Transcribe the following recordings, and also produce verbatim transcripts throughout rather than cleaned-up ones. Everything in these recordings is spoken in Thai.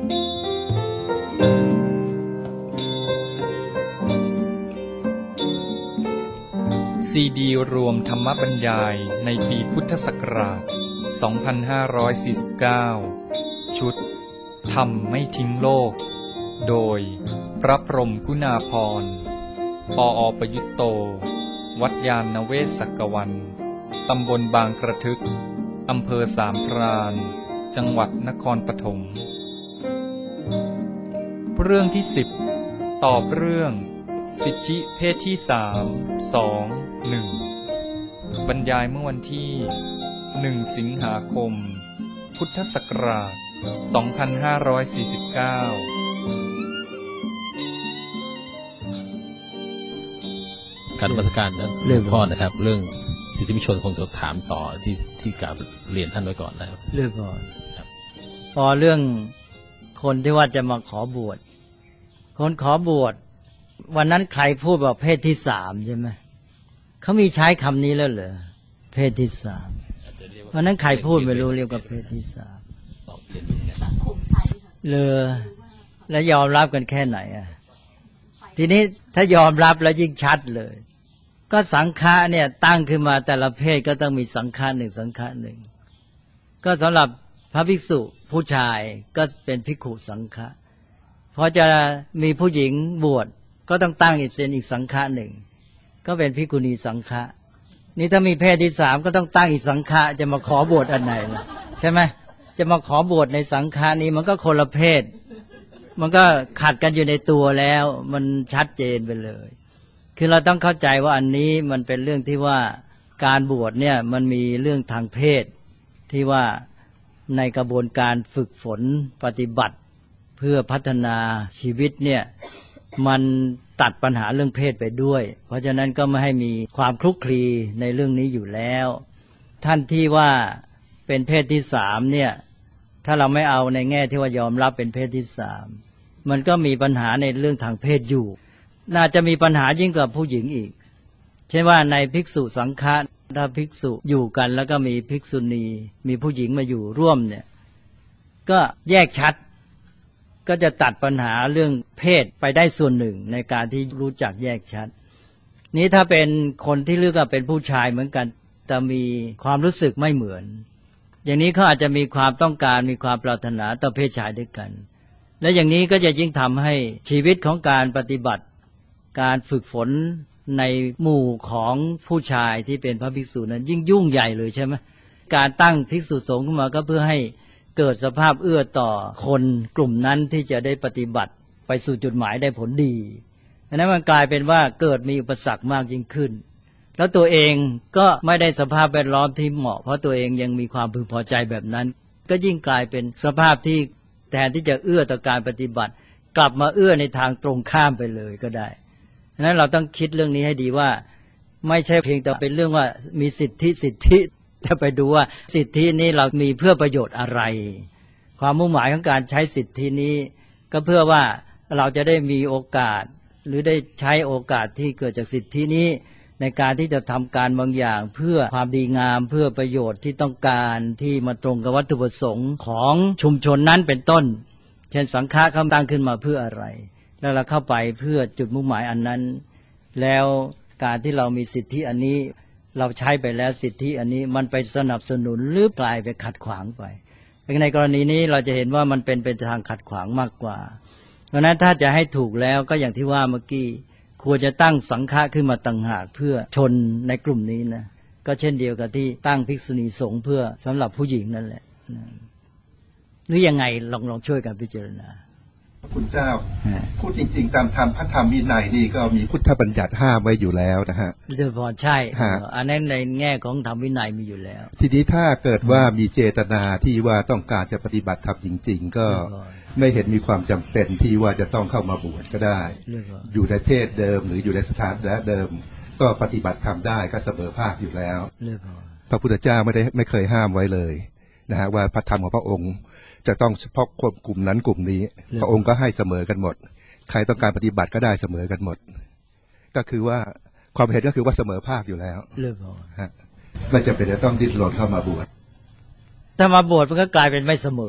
ซีดีรวมธรรมบรรยายในปีพุทธศักราช สองพันห้าร้อยสี่สิบเก้า ชุดธรรมไม่ทิ้งโลก โดยพระพรหมกุณาภรณ์ ปอ.ประยุตโต วัดยานนเวศกวัน ตำบลบางกระทึก อำเภอสามพราน จังหวัดนครปฐม เรื่องที่สิบ ตอบเรื่องสิทธิเพศที่สาม สอง หนึ่ง บรรยายเมื่อวันที่ หนึ่ง สิงหาคม พุทธศักราช สองพันห้าร้อยสี่สิบเก้าการวัฒการนั้นเรื่องพ่อนะครับเรื่องสิทธิมนุษยชนคงจะถามต่อที่ที่กล่าวเรียนท่านไว้ก่อนนะครับเรื่องพ่อพอเรื่องคนที่ว่าจะมาขอบวชคนขอบวชวันนั้นใครพูดว่าเพศที่สามใช่ไหมเขามีใช้คำนี้แล้วเหรอเพศที่สามวันนั้นใครพูดไม่รู้เรียกว่าเพศที่สามเลยแล้วยอมรับกันแค่ไหนอ่ะทีนี้ถ้ายอมรับแล้วยิ่งชัดเลยก็สังฆะเนี่ยตั้งขึ้นมาแต่ละเพศก็ต้องมีสังฆะหนึ่งสังฆะหนึ่งก็สำหรับพระภิกษุผู้ชายก็เป็นภิกขุสังฆะพอจะมีผู้หญิงบวชก็ต้องตั้งอีกเป็นอีกสังฆะหนึ่งก็เป็นภิกขุณีสังฆะนี่ถ้ามีเพศที่สามก็ต้องตั้งอีกสังฆะจะมาขอบวชอันไหนล่ะใช่ไหมจะมาขอบวชในสังฆะนี้มันก็คนละเพศมันก็ขัดกันอยู่ในตัวแล้วมันชัดเจนไปเลยคือเราต้องเข้าใจว่าอันนี้มันเป็นเรื่องที่ว่าการบวชเนี่ยมันมีเรื่องทางเพศที่ว่าในกระบวนการฝึกฝนปฏิบัติเพื่อพัฒนาชีวิตเนี่ยมันตัดปัญหาเรื่องเพศไปด้วยเพราะฉะนั้นก็ไม่ให้มีความคลุกคลีในเรื่องนี้อยู่แล้วท่านที่ว่าเป็นเพศที่สามเนี่ยถ้าเราไม่เอาในแง่ที่ว่ายอมรับเป็นเพศที่สามมันก็มีปัญหาในเรื่องทางเพศอยู่น่าจะมีปัญหายิ่งกว่าผู้หญิงอีกเช่นว่าในภิกษุสังฆะถ้าภิกษุอยู่กันแล้วก็มีภิกษุณีมีผู้หญิงมาอยู่ร่วมเนี่ยก็แยกชัดก็จะตัดปัญหาเรื่องเพศไปได้ส่วนหนึ่งในการที่รู้จักแยกชัดนี้ถ้าเป็นคนที่เลือกเป็นผู้ชายเหมือนกันแต่มีความรู้สึกไม่เหมือนอย่างนี้เขาอาจจะมีความต้องการมีความปรารถนาต่อเพศชายด้วยกันและอย่างนี้ก็จะยิ่งทำให้ชีวิตของการปฏิบัติการฝึกฝนในหมู่ของผู้ชายที่เป็นพระภิกษุนั้นยิ่งยุ่งใหญ่เลยใช่ไหมการตั้งภิกษุสงฆ์ขึ้นมาก็เพื่อให้เกิดสภาพเอื้อต่อคนกลุ่มนั้นที่จะได้ปฏิบัติไปสู่จุดหมายได้ผลดีดังนั้นมันกลายเป็นว่าเกิดมีอุปสรรคมากยิ่งขึ้นแล้วตัวเองก็ไม่ได้สภาพแวดล้อมที่เหมาะเพราะตัวเองยังมีความพึงพอใจแบบนั้นก็ยิ่งกลายเป็นสภาพที่แทนที่จะเอื้อต่อการปฏิบัติกลับมาเอื้อในทางตรงข้ามไปเลยก็ได้ดังนั้นเราต้องคิดเรื่องนี้ให้ดีว่าไม่ใช่เพียงแต่เป็นเรื่องว่ามีสิทธิสิทธิแต่ไปดูว่าสิทธินี้เรามีเพื่อประโยชน์อะไรความมุ่งหมายของการใช้สิทธินี้ก็เพื่อว่าเราจะได้มีโอกาสหรือได้ใช้โอกาสที่เกิดจากสิทธินี้ในการที่จะทำการบางอย่างเพื่อความดีงามเพื่อประโยชน์ที่ต้องการที่มาตรงกับวัตถุประสงค์ของชุมชนนั้นเป็นต้นเช่นสังฆะเขาตั้งขึ้นมาเพื่ออะไรแล้วเราเข้าไปเพื่อจุดมุ่งหมายอันนั้นแล้วการที่เรามีสิทธิอันนี้เราใช้ไปแล้วสิทธิอันนี้มันไปสนับสนุนหรือกลายไปขัดขวางไปในกรณีนี้เราจะเห็นว่ามันเป็นไปทางขัดขวางมากกว่าเพราะนั้นถ้าจะให้ถูกแล้วก็อย่างที่ว่าเมื่อกี้ควรจะตั้งสังฆะขึ้นมาต่างหากเพื่อชนในกลุ่มนี้นะก็เช่นเดียวกับที่ตั้งภิกษุณีสงฆ์เพื่อสำหรับผู้หญิงนั่นแหละหรือยังไงลองลองช่วยกันพิจารณาคุณเจ้าพูดจริงๆตามธรรมพระธรรมวินัยนี่ก็มีพุทธบัญญัติห้ามไว้อยู่แล้วนะฮะเดี๋ยวพอใช่อันนั้นในแง่ของธรรมวินัยมีอยู่แล้วทีนี้ถ้าเกิดว่ามีเจตนาที่ว่าต้องการจะปฏิบัติธรรมจริงๆก็ไม่เห็นมีความจำเป็นที่ว่าจะต้องเข้ามาบวชก็ได้อยู่ในเพศเดิมหรืออยู่ในสถานะเดิมก็ปฏิบัติธรรมได้ก็เสมอภาคอยู่แล้วพระพุทธเจ้าไม่ได้ไม่เคยห้ามไว้เลยนะฮะว่าพระธรรมของพระองค์จะต้องเฉพาะคนกลุ่มนั้นกลุ่มนี้พระองค์ก็ให้เสมอกันหมดใครต้องการปฏิบัติก็ได้เสมอกันหมดก็คือว่าความเห็นก็คือว่าเสมอภาคอยู่แล้วฮะไม่จำเป็นจะต้องดิ้นรนเข้ามาบวชถ้ามาบวชมันก็กลายเป็นไม่เสมอ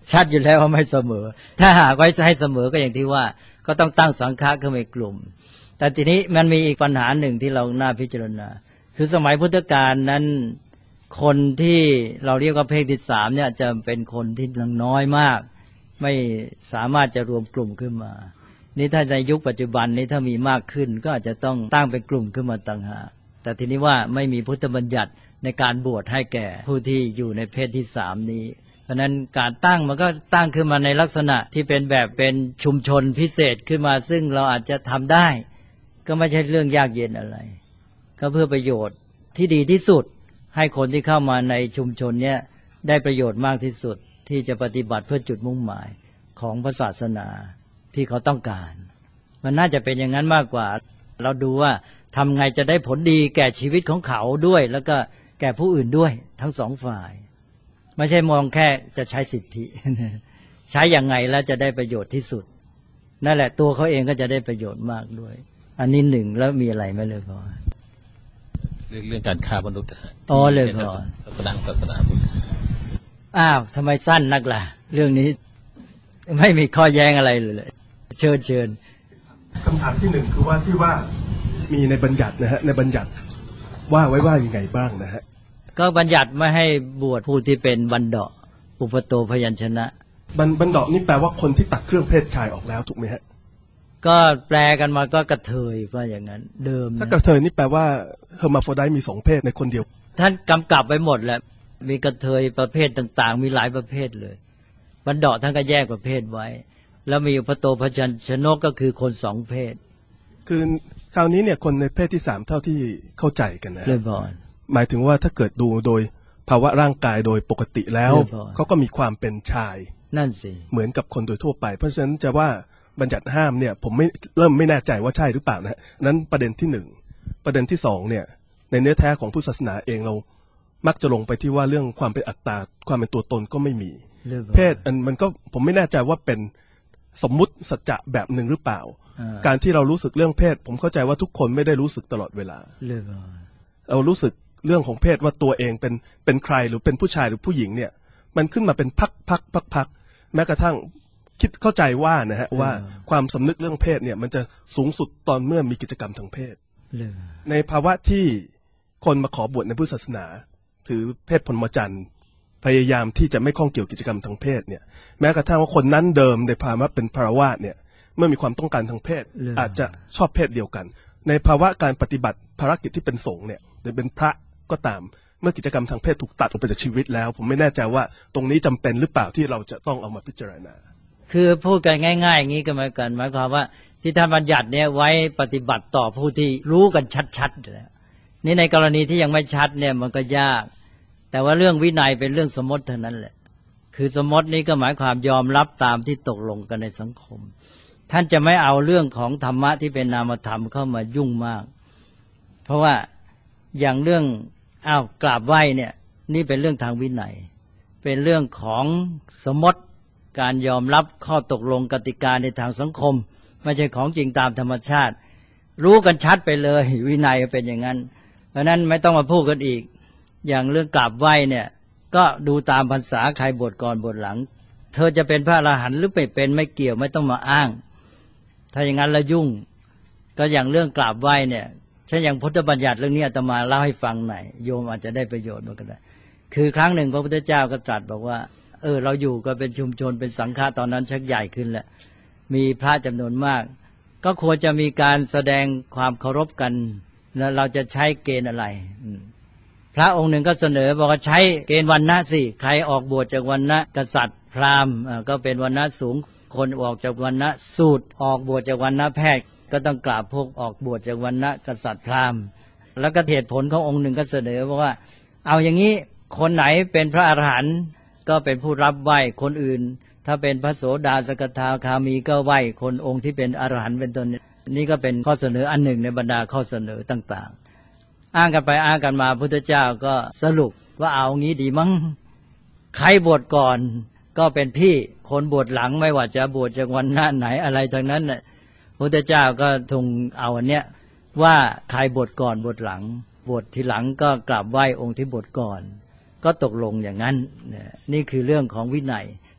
ชัดอยู่แล้วว่าไม่เสมอถ้าหากไว้จะให้เสมอก็อย่างที่ว่าก็ต้องตั้งสังฆะขึ้นมาอีกกลุ่มแต่ทีนี้มันมีอีกปัญหาหนึ่งที่เราน่าพิจารณาคือสมัยพุทธกาลนั้นคนที่เราเรียกว่าเพศที่สามเนี่ยจะเป็นคนที่น้อยมากไม่สามารถจะรวมกลุ่มขึ้นมานี่ถ้าในยุคปัจจุบันนี้ถ้ามีมากขึ้นก็อาจจะต้องตั้งเป็นกลุ่มขึ้นมาต่างหากแต่ทีนี้ว่าไม่มีพุทธบัญญัติในการบวชให้แก่ผู้ที่อยู่ในเพศที่สามนี้เพราะนั้นการตั้งมันก็ตั้งขึ้นมาในลักษณะที่เป็นแบบเป็นชุมชนพิเศษขึ้นมาซึ่งเราอาจจะทำได้ก็ไม่ใช่เรื่องยากเย็นอะไรก็เพื่อประโยชน์ที่ดีที่สุดให้คนที่เข้ามาในชุมชนเนี้ยได้ประโยชน์มากที่สุดที่จะปฏิบัติเพื่อจุดมุ่งหมายของพระศาสนาที่เขาต้องการมันน่าจะเป็นอย่างนั้นมากกว่าเราดูว่าทำไงจะได้ผลดีแก่ชีวิตของเขาด้วยแล้วก็แก่ผู้อื่นด้วยทั้งสองฝ่ายไม่ใช่มองแค่จะใช้สิทธิใช้อย่างไงแล้วจะได้ประโยชน์ที่สุดนั่นแหละตัวเขาเองก็จะได้ประโยชน์มากด้วยอันนี้หนึ่งแล้วมีอะไรไหมเลยพ่อเรื่องการฆ่ามนุษย์อ๋อเลยพ่อศาสนาศาสนาพุทธอ้าวทำไมสั้นนักล่ะเรื่องนี้ไม่มีข้อแย้งอะไรเลยเชิญเชิญคำถามที่หนึ่งคือว่าที่ว่ามีในบัญญัตินะฮะในบัญญัติว่าไว้ว่ายังไงบ้างนะฮะก็บัญญัติไม่ให้บวชผู้ที่เป็นบัณฑะอุปโตพยัญชนะบัณฑะนี่แปลว่าคนที่ตัดเครื่องเพศชายออกแล้วถูกไหมฮะก็แปลกันมาก็กระเทยว่าอย่างนั้นเดิมถ้ากระเทยนี่แปลว่าเฮอร์มาโฟรไดต์มีสองเพศในคนเดียวท่านกำกับไว้หมดแหละมีกระเทยประเภทต่างๆมีหลายประเภทเลยบัณฑะท่านก็แยกประเภทไว้แล้วมีอุปโตพยัญชนะก็คือคนสองเพศคือคราวนี้เนี่ยคนในเพศที่สามเท่าที่เข้าใจกันนะเรื่องก่อนหมายถึงว่าถ้าเกิดดูโดยภาวะร่างกายโดยปกติแล้วเขาก็มีความเป็นชายนั่นสิเหมือนกับคนโดยทั่วไปเพราะฉะนั้นจะว่าบัญญัติห้ามเนี่ยผมไม่เริ่มไม่แน่ใจว่าใช่หรือเปล่านะนั้นประเด็นที่หนึ่งประเด็นที่สองเนี่ยในเนื้อแท้ของพุทธศาสนาเองเรามักจะลงไปที่ว่าเรื่องความเป็นอัตตาความเป็นตัวตนก็ไม่มีเพศอันมันก็ผมไม่แน่ใจว่าเป็นสมมุติสัจจะแบบหนึ่งหรือเปล่าการที่เรารู้สึกเรื่องเพศผมเข้าใจว่าทุกคนไม่ได้รู้สึกตลอดเวลาเรารู้สึกเรื่องของเพศว่าตัวเองเป็นเป็นใครหรือเป็นผู้ชายหรือผู้หญิงเนี่ยมันขึ้นมาเป็นพักพักพักพักแม้กระทั่งคิดเข้าใจว่านะฮะว่าความสำนึกเรื่องเพศเนี่ยมันจะสูงสุดตอนเมื่อมีกิจกรรมทางเพศในภาวะที่คนมาขอบวชในพุทธศาสนาถือเพศพรหมจรรย์พยายามที่จะไม่ข้องเกี่ยวกิจกรรมทางเพศเนี่ยแม้กระทั่งว่าคนนั้นเดิมในภาวะเป็นภารวาสเนี่ยเมื่อมีความต้องการทางเพศอาจจะชอบเพศเดียวกันในภาวะการปฏิบัติภารกิจที่เป็นสงฆ์เนี่ยหรือเป็นพระก็ตามเมื่อกิจกรรมทางเพศถูกตัดออกไปจากชีวิตแล้วผมไม่แน่ใจว่าตรงนี้จำเป็นหรือเปล่าที่เราจะต้องเอามาพิจารณาคือพูดกันง่ายๆอย่างนี้ก็หมายกันหมายความว่าที่ท่านบัญญัติเนี่ยไว้ปฏิบัติต่อผู้ที่รู้กันชัดๆแล้วนี่ในกรณีที่ยังไม่ชัดเนี่ยมันก็ยากแต่ว่าเรื่องวินัยเป็นเรื่องสมมติเท่านั้นแหละคือสมมตินี้ก็หมายความยอมรับตามที่ตกลงกันในสังคมท่านจะไม่เอาเรื่องของธรรมะที่เป็นนามธรรมเข้ามายุ่งมากเพราะว่าอย่างเรื่องอ้าวกราบไหว้เนี่ยนี่เป็นเรื่องทางวินัยเป็นเรื่องของสมมติการยอมรับข้อตกลงกติกาในทางสังคมไม่ใช่ของจริงตามธรรมชาติรู้กันชัดไปเลยวินัยเป็นอย่างนั้นเพราะนั้นไม่ต้องมาพูดกันอีกอย่างเรื่องกราบไหว้เนี่ยก็ดูตามภาษาใครบวชก่อนบวชหลังเธอจะเป็นพระอรหันต์หรือไม่เป็นไม่เกี่ยวไม่ต้องมาอ้างถ้าอย่างนั้นละยุ่งก็อย่างเรื่องกราบไหว้เนี่ยเช่นอย่างพุทธบัญญัติเรื่องนี้อาตมาเล่าให้ฟังหน่อยโยมอาจจะได้ประโยชน์มันก็ได้คือครั้งหนึ่งพระพุทธเจ้าก็ตรัสบอกว่าเออเราอยู่ก็เป็นชุมชนเป็นสังฆะตอนนั้นชักใหญ่ขึ้นแหละมีพระจำนวนมากก็ควรจะมีการแสดงความเคารพกันแล้วเราจะใช้เกณฑ์อะไรพระองค์หนึ่งก็เสนอบอกว่าใช้เกณฑ์วรรณะสิใครออกบวชจากวรรณะกษัตริย์พราหมณ์ก็เป็นวรรณะสูงคนออกจากวรรณะสูตรออกบวชจากวรรณะแพทย์ก็ต้องกราบพวกออกบวชจากวรรณะกษัตริย์พราหมณ์แล้วก็เหตุผลขององค์หนึ่งก็เสนอว่าเอาอย่างนี้คนไหนเป็นพระอรหันต์ก็เป็นผู้รับไหว้คนอื่นถ้าเป็นพระโสดาสกทาคามีก็ไหว้คนองค์ที่เป็นอรหันต์เป็นต้นนี่ก็เป็นข้อเสนออันหนึ่งในบรรดาข้อเสนอต่างๆอ้างกันไปอ้างกันมาพุทธเจ้าก็สรุปว่าเอางี้ดีมั้งใครบวชก่อนก็เป็นพี่คนบวชหลังไม่ว่าจะบวชจากวันหน้าไหนอะไรทั้งนั้นน่ะพุทธเจ้าก็ทงเอาอันเนี้ยว่าใครบวชก่อนบวชหลังบวชทีหลังก็กราบไหว้องค์ที่บวชก่อนก็ตกลงอย่างนั้นนี่คือเรื่องของวินัย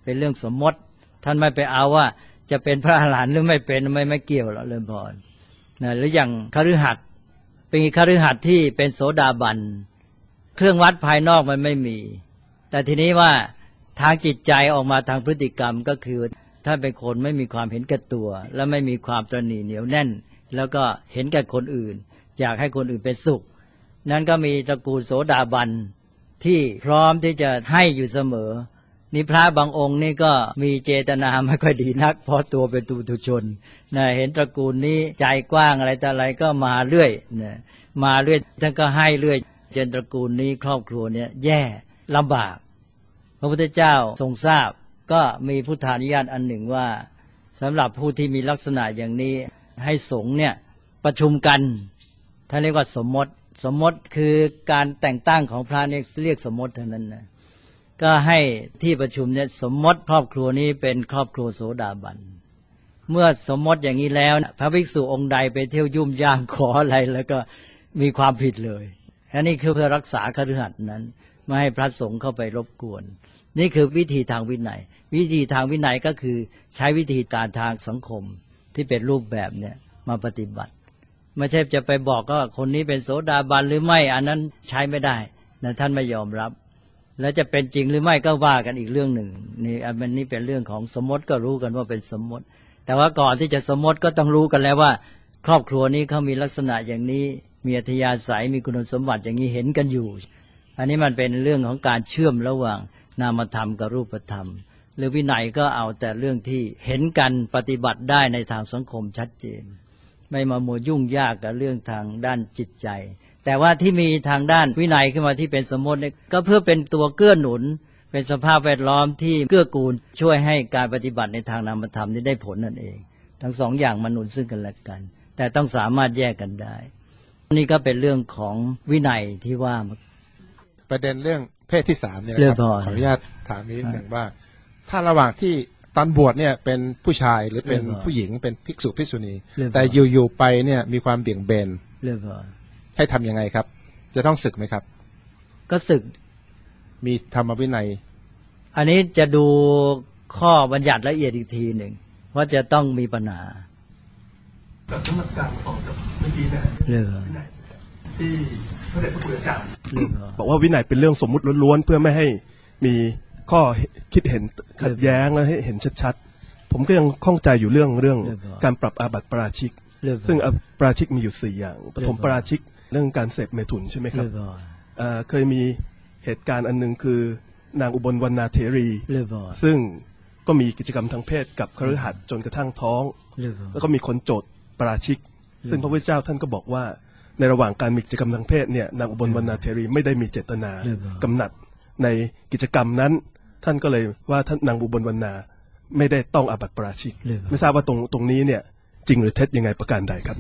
เป็นเรื่องสมมติท่านไม่ไปเอาว่าจะเป็นพระอรหันต์หรือไม่เป็นไม่ไม่เกี่ยวหรอกเริ่มพรนะหรืออย่างคฤหัสถ์เป็นคฤหัสถ์ที่เป็นโสดาบันเครื่องวัดภายนอกมันไม่มีแต่ทีนี้ว่าทางจิตใจออกมาทางพฤติกรรมก็คือท่านเป็นคนไม่มีความเห็นแก่ตัวและไม่มีความตระหนี่เหนียวแน่นแล้วก็เห็นแก่คนอื่นอยากให้คนอื่นเป็นสุขนั้นก็มีตระกูลโสดาบันที่พร้อมที่จะให้อยู่เสมอนี่พระบางองค์นี่ก็มีเจตนาไม่ค่อยดีนักเพราะตัวเป็นปุถุชนนะเห็นตระกูลนี้ใจกว้างอะไรแต่อะไรก็มาเรื่อยนะมาเรื่อยท่านก็ให้เรื่อยจนตระกูลนี้ครอบครัวเนี่ยแย่ลำบากพระพุทธเจ้าทรงทราบก็มีพุทธานุญาตอันหนึ่งว่าสำหรับผู้ที่มีลักษณะอย่างนี้ให้สงฆ์เนี่ยประชุมกันท่านเรียกว่าสมมติสมมติคือการแต่งตั้งของพระเนี่ยเรียกสมมติเท่านั้นนะก็ให้ที่ประชุมเนี่ยสมมติครอบครัวนี้เป็นครอบครัวโสดาบันเมื่อสมมติอย่างนี้แล้วพระภิกษุองค์ใดไปเที่ยวยุ่มย่ามขออะไรแล้วก็มีความผิดเลยอันนี้คือเพื่อรักษาคฤหัสถ์นั้นไม่ให้พระสงฆ์เข้าไปรบกวนนี่คือวิธีทางวินัยวิธีทางวินัยก็คือใช้วิธีการทางสังคมที่เป็นรูปแบบเนี่ยมาปฏิบัติไม่ใช่จะไปบอกก็คนนี้เป็นโสดาบันหรือไม่อันนั้นใช้ไม่ได้นะท่านไม่ยอมรับแล้วจะเป็นจริงหรือไม่ก็ว่ากันอีกเรื่องหนึ่งนี่อันนี้เป็นเรื่องของสมมติก็รู้กันว่าเป็นสมมติแต่ว่าก่อนที่จะสมมติก็ต้องรู้กันแล้วว่าครอบครัวนี้เขามีลักษณะอย่างนี้มีอัธยาศัยมีคุณสมบัติอย่างนี้เห็นกันอยู่อันนี้มันเป็นเรื่องของการเชื่อมระหว่างนามธรรมกับรูปธรรมหรือวินัยก็เอาแต่เรื่องที่เห็นกันปฏิบัติได้ในทางสังคมชัดเจนไม่มามัวยุ่งยากกับเรื่องทางด้านจิตใจแต่ว่าที่มีทางด้านวินัยขึ้นมาที่เป็นสมมติก็เพื่อเป็นตัวเกื้อหนุนเป็นสภาพแวดล้อมที่เกื้อกูลช่วยให้การปฏิบัติในทางนามธรรมนี้ได้ผลนั่นเองทั้งสองอย่างมันหนุนซึ่งกันและกันแต่ต้องสามารถแยกกันได้นี่ก็เป็นเรื่องของวินัยที่ว่าประเด็นเรื่องเพศที่สามเนี่ยนะครับขออนุญาตถามนิดหนึ่งว่าถ้าระหว่างที่ตอนบวชเนี่ยเป็นผู้ชายหรือเป็นผู้หญิงเป็นภิกษุภิกษุณีแต่อยู่ๆไปเนี่ยมีความเบี่ยงเบนให้ทำยังไงครับจะต้องสึกไหมครับก็สึกมีธรรมวินัยอันนี้จะดูข้อบัญญัติละเอียดอีกทีหนึ่งว่าจะต้องมีปัญหากับธรรมสการของกับเมื่อกี้เนี่ยที่พระเดชพระคุณอาจารย์บอกว่าวินัยเป็นเรื่องสมมุติล้วนๆเพื่อไม่ให้มีข้อคิดเห็นขัดแย้งและให้เห็นชัดๆผมก็ยังข้องใจอยู่เรื่องเรื่องการปรับอาบัติปราชิกซึ่งปราชิกมีอยู่สี่อย่างปฐมปราชิกเรื่องการเสพเมถุนใช่ไหมครับเคยมีเหตุการณ์อันนึงคือนางอุบลวรรณาเถรีซึ่งก็มีกิจกรรมทางเพศกับคฤหัสถ์จนกระทั่งท้องแล้วก็มีคนโจทย์ปราชิกซึ่งพระพุทธเจ้าท่านก็บอกว่าในระหว่างการมีกิจกรรมทางเพศเนี่ยนางอุบลวรรณาเถรีไม่ได้มีเจตนากำหนัดในกิจกรรมนั้นท่านก็เลยว่าท่านนางอุบลวรรณาไม่ได้ต้องอาบัติปราชิกไม่ทราบว่าตรงตรงนี้เนี่ยจริงหรือเท็จยังไงประการใดครับ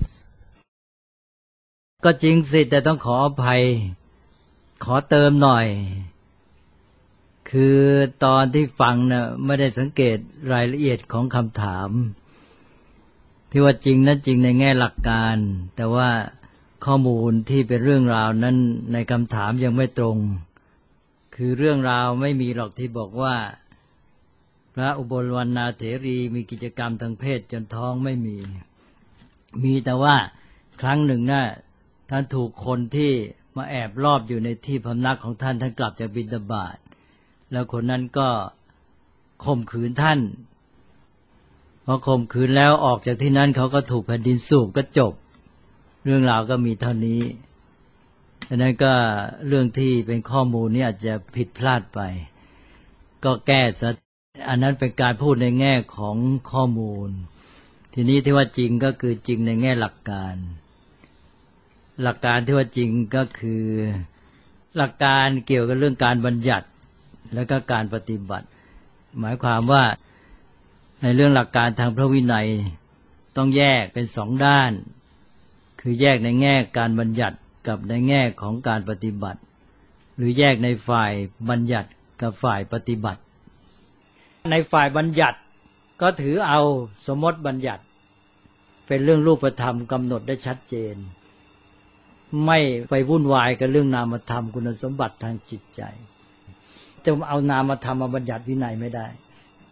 ก็จริงสิแต่ต้องขออภัยขอเติมหน่อยคือตอนที่ฟังน่ะไม่ได้สังเกตรายละเอียดของคำถามที่ว่าจริงนั้นจริงในแง่หลักการแต่ว่าข้อมูลที่เป็นเรื่องราวนั้นในคำถามยังไม่ตรงคือเรื่องราวไม่มีหรอกที่บอกว่าพระอุบลวรรณาเถรีมีกิจกรรมทางเพศจนท้องไม่มีมีแต่ว่าครั้งหนึ่งน่ะท่านถูกคนที่มาแอบลอบอยู่ในที่พำนักของท่านท่านกลับจากบิณฑบาตแล้วคนนั้นก็ข่มขืนท่านพอข่มขืนแล้วออกจากที่นั้นเขาก็ถูกแผ่นดินสูบก็จบเรื่องราวก็มีเท่านี้ดังนั้นก็เรื่องที่เป็นข้อมูลนี้อาจจะผิดพลาดไปก็แก้ซะอันนั้นเป็นการพูดในแง่ของข้อมูลทีนี้ที่ว่าจริงก็คือจริงในแง่หลักการหลักการที่ว่าจริงก็คือหลักการเกี่ยวกับเรื่องการบัญญัติและก็การปฏิบัติหมายความว่าในเรื่องหลักการทางพระวินัยต้องแยกเป็นสองด้านคือแยกในแง่การบัญญัติกับในแง่ของการปฏิบัติหรือแยกในฝ่ายบัญญัติกับฝ่ายปฏิบัติในฝ่ายบัญญัติก็ถือเอาสมมติบัญญัติเป็นเรื่องรูปธรรมกำหนดได้ชัดเจนไม่ไปวุ่นวายกับเรื่องนามธรรมคุณสมบัติทางจิตใจจะเอานามธรรมมาบัญญัติวินัยไม่ได้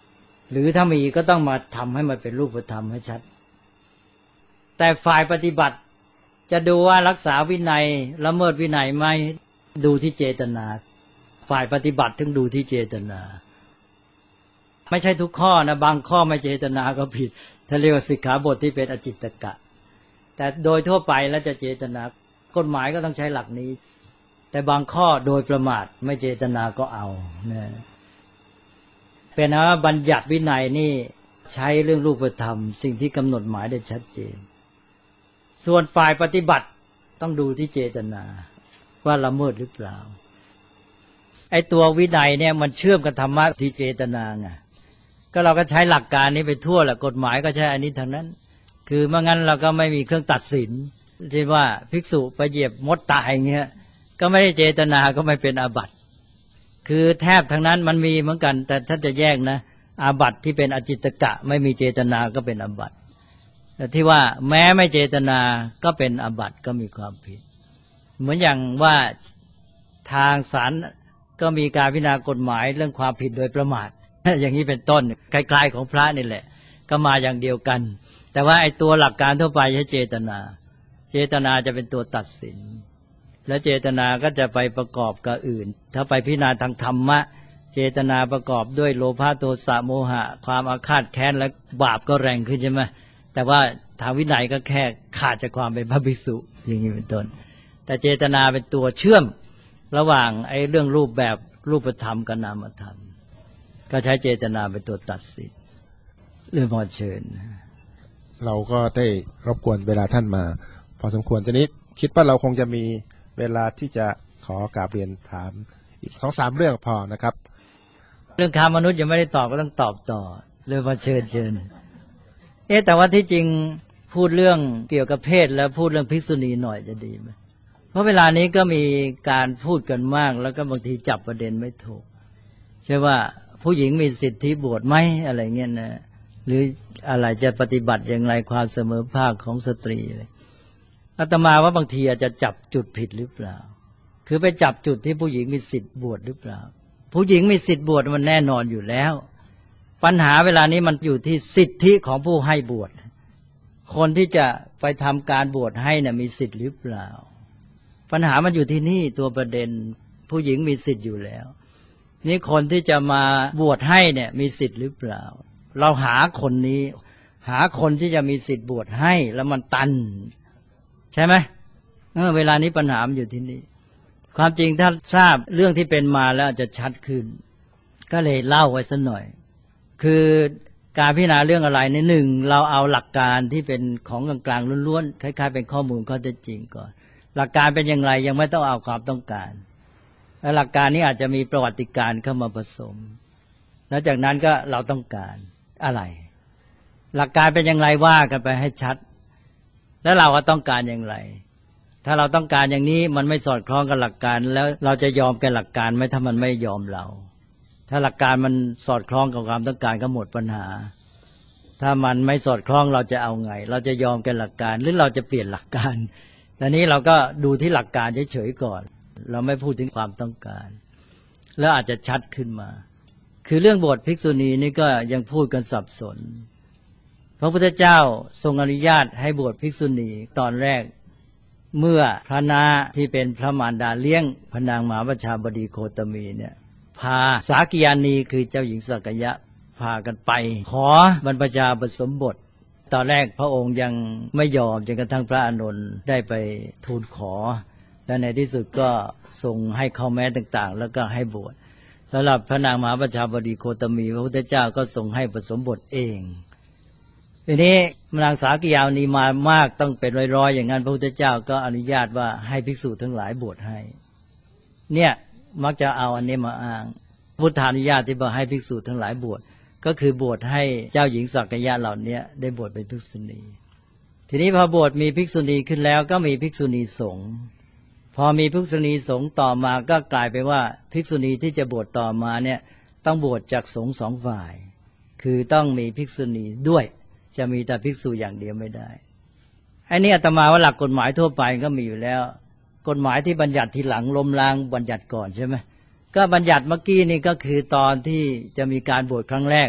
หรือถ้ามีก็ต้องมาทำให้มันเป็นรูปธรรมให้ชัดแต่ฝ่ายปฏิบัติจะดูว่ารักษาวินัยละเมิดวินัยไหมดูที่เจตนาฝ่ายปฏิบัติถึงดูที่เจตนาไม่ใช่ทุกข้อนะบางข้อไม่เจตนาก็ผิดถ้าเรียกว่าสิกขาบทที่เป็นอจิตตกะแต่โดยทั่วไปแล้วจะเจตนากฎหมายก็ต้องใช้หลักนี้แต่บางข้อโดยประมาทไม่เจตนาก็เอานะเป็นนะว่าบัญญัติวินัยนี่ใช้เรื่องรูปธรรมสิ่งที่กำหนดหมายได้ชัดเจนส่วนฝ่ายปฏิบัติต้องดูที่เจตนาว่าละเมิดหรือเปล่าไอ้ตัววินัยเนี่ยมันเชื่อมกับธรรมะที่เจตนาไงก็เราก็ใช้หลักการนี้ไปทั่วแหละกฎหมายก็ใช้อันนี้ทั้งนั้นคือไม่งั้นเราก็ไม่มีเครื่องตัดสินที่ว่าภิกษุไปเหยียบมดตายอย่างเงี้ยก็ไม่ได้เจตนาก็ไม่เป็นอาบัติคือแทบทั้งนั้นมันมีเหมือนกันแต่ถ้าจะแยกนะอาบัติที่เป็นอจิตตกะไม่มีเจตนาก็เป็นอาบัติแต่ที่ว่าแม้ไม่เจตนาก็เป็นอาบัติก็มีความผิดเหมือนอย่างว่าทางศาลก็มีการพิจารณากฎหมายเรื่องความผิดโดยประมาทอย่างนี้เป็นต้นคล้ายๆของพระนี่แหละก็มาอย่างเดียวกันแต่ว่าไอ้ตัวหลักการทั่วไปใช้เจตนาเจตนาจะเป็นตัวตัดสินและเจตนาก็จะไปประกอบกับอื่นถ้าไปพิจารณาทางธรรมะเจตนาประกอบด้วยโลภะโทสะโมหะความอาฆาตแค้นและบาปก็แรงขึ้นใช่ไหมแต่ว่าทางวินัยก็แค่ขาดจากความเป็นพระภิกษุอย่างนี้เป็นต้นแต่เจตนาเป็นตัวเชื่อมระหว่างไอ้เรื่องรูปแบบรูปธรรมกับนามธรรมก็ใช้เจตนาเป็นตัวตัดสินเรื่องพอเชิญเราก็ได้รบกวนเวลาท่านมาพอสมควรทีนี้คิดว่าเราคงจะมีเวลาที่จะขอกราบเรียนถามอีกสองสามเรื่องพอนะครับเรื่องค้ามนุษย์ยังไม่ได้ตอบก็ต้องตอบต่อเรื่องพอเชิญเชิญเอ๊ะแต่ว่าที่จริงพูดเรื่องเกี่ยวกับเพศแล้วพูดเรื่องภิกษุณีหน่อยจะดีไหมเพราะเวลานี้ก็มีการพูดกันมากแล้วก็บางทีจับประเด็นไม่ถูกใช่ว่าผู้หญิงมีสิทธิบวชไหมอะไรเงี้ยนะหรืออะไรจะปฏิบัติอย่างไรความเสมอภาคของสตรีเลยอาตมาว่าบางทีอาจจะจับจุดผิดหรือเปล่าคือไปจับจุดที่ผู้หญิงมีสิทธิบวชหรือเปล่าผู้หญิงมีสิทธิบวชมันแน่นอนอยู่แล้วปัญหาเวลานี้มันอยู่ที่สิทธิของผู้ให้บวชคนที่จะไปทำการบวชให้เนี่ยมีสิทธิหรือเปล่าปัญหามันอยู่ที่นี่ตัวประเด็นผู้หญิงมีสิทธิ์อยู่แล้วนี่คนที่จะมาบวชให้เนี่ยมีสิทธิ์หรือเปล่าเราหาคนนี้หาคนที่จะมีสิทธิ์บวชให้แล้วมันตันใช่ไหมเออเวลานี้ปัญหามันอยู่ที่นี่ความจริงถ้าทราบเรื่องที่เป็นมาแล้วจะชัดขึ้นก็เลยเล่าไว้สักหน่อยคือการพิจารณาเรื่องอะไรในหนึ่งเราเอาหลักการที่เป็นของกลางๆล้วนๆคล้ายๆเป็นข้อมูลข้อเท็จจริงก่อนหลักการเป็นอย่างไรยังไม่ต้องเอาความต้องการและหลักการนี้อาจจะมีประวัติการเข้ามาผสมแล้วจากนั้นก็เราต้องการอะไรหลักการเป็นอย่างไรว่ากันไปให้ชัดแล้วเราก็ต้องการอย่างไรถ้าเราต้องการอย่างนี้มันไม่สอดคล้องกับหลักการแล้วเราจะยอมแก่หลักการไหมถ้ามันไม่ยอมเราถ้าหลักการมันสอดคล้องกับความต้องการก็หมดปัญหาถ้ามันไม่สอดคล้องเราจะเอาไงเราจะยอมแก่หลักการหรือเราจะเปลี่ยนหลักการตอนนี้เราก็ดูที่หลักการเฉยๆก่อนเราไม่พูดถึงความต้องการแล้วอาจจะชัดขึ้นมาคือเรื่องบวชภิกษุณีนี่ก็ยังพูดกันสับสนพระพุทธเจ้าทรงอนุญาตให้บวชภิกษุณีตอนแรกเมื่อพระนาที่เป็นพระมารดาเลี้ยงพระนางมหาประชาบดีโคตมีเนี่ยพาสากิยานีคือเจ้าหญิงสักยะพากันไปขอบรรพชาอุปสมบทตอนแรกพระองค์ยังไม่ยอมจนกระทั่งพระอานนท์ได้ไปทูลขอและในที่สุดก็ทรงให้ข้อแม้ต่างๆแล้วก็ให้บวชสำหรับพระนางมหาประชาบดีโคตมีพระพุทธเจ้าก็ทรงให้อุปสมบทเองทีนี้นางสากิยานีมามากต้องเป็นร้อยๆอย่างนั้นพระพุทธเจ้าก็อนุญาตว่าให้ภิกษุทั้งหลายบวชให้เนี่ยมักจะเอาอันนี้มาอ้างพุทธานุญาตที่บอกให้ภิกษุทั้งหลายบวชก็คือบวชให้เจ้าหญิงสักยะเหล่านี้ได้บวชเป็นภิกษุณีทีนี้พอบวชมีภิกษุณีขึ้นแล้วก็มีภิกษุณีสงฆ์พอมีภิกษุณีสงฆ์ต่อมาก็กลายไปว่าภิกษุณีที่จะบวชต่อมาเนี่ยต้องบวชจากสงฆ์สองฝ่ายคือต้องมีภิกษุณีด้วยจะมีแต่ภิกษุอย่างเดียวไม่ได้ไอ้นี่อาตมาว่าหลักกฎหมายทั่วไปก็มีอยู่แล้วกฎหมายที่บัญญัติทีหลังล้มล้างบัญญัติก่อนใช่ไหมก็บัญญัติเมื่อกี้นี่ก็คือตอนที่จะมีการบวชครั้งแรก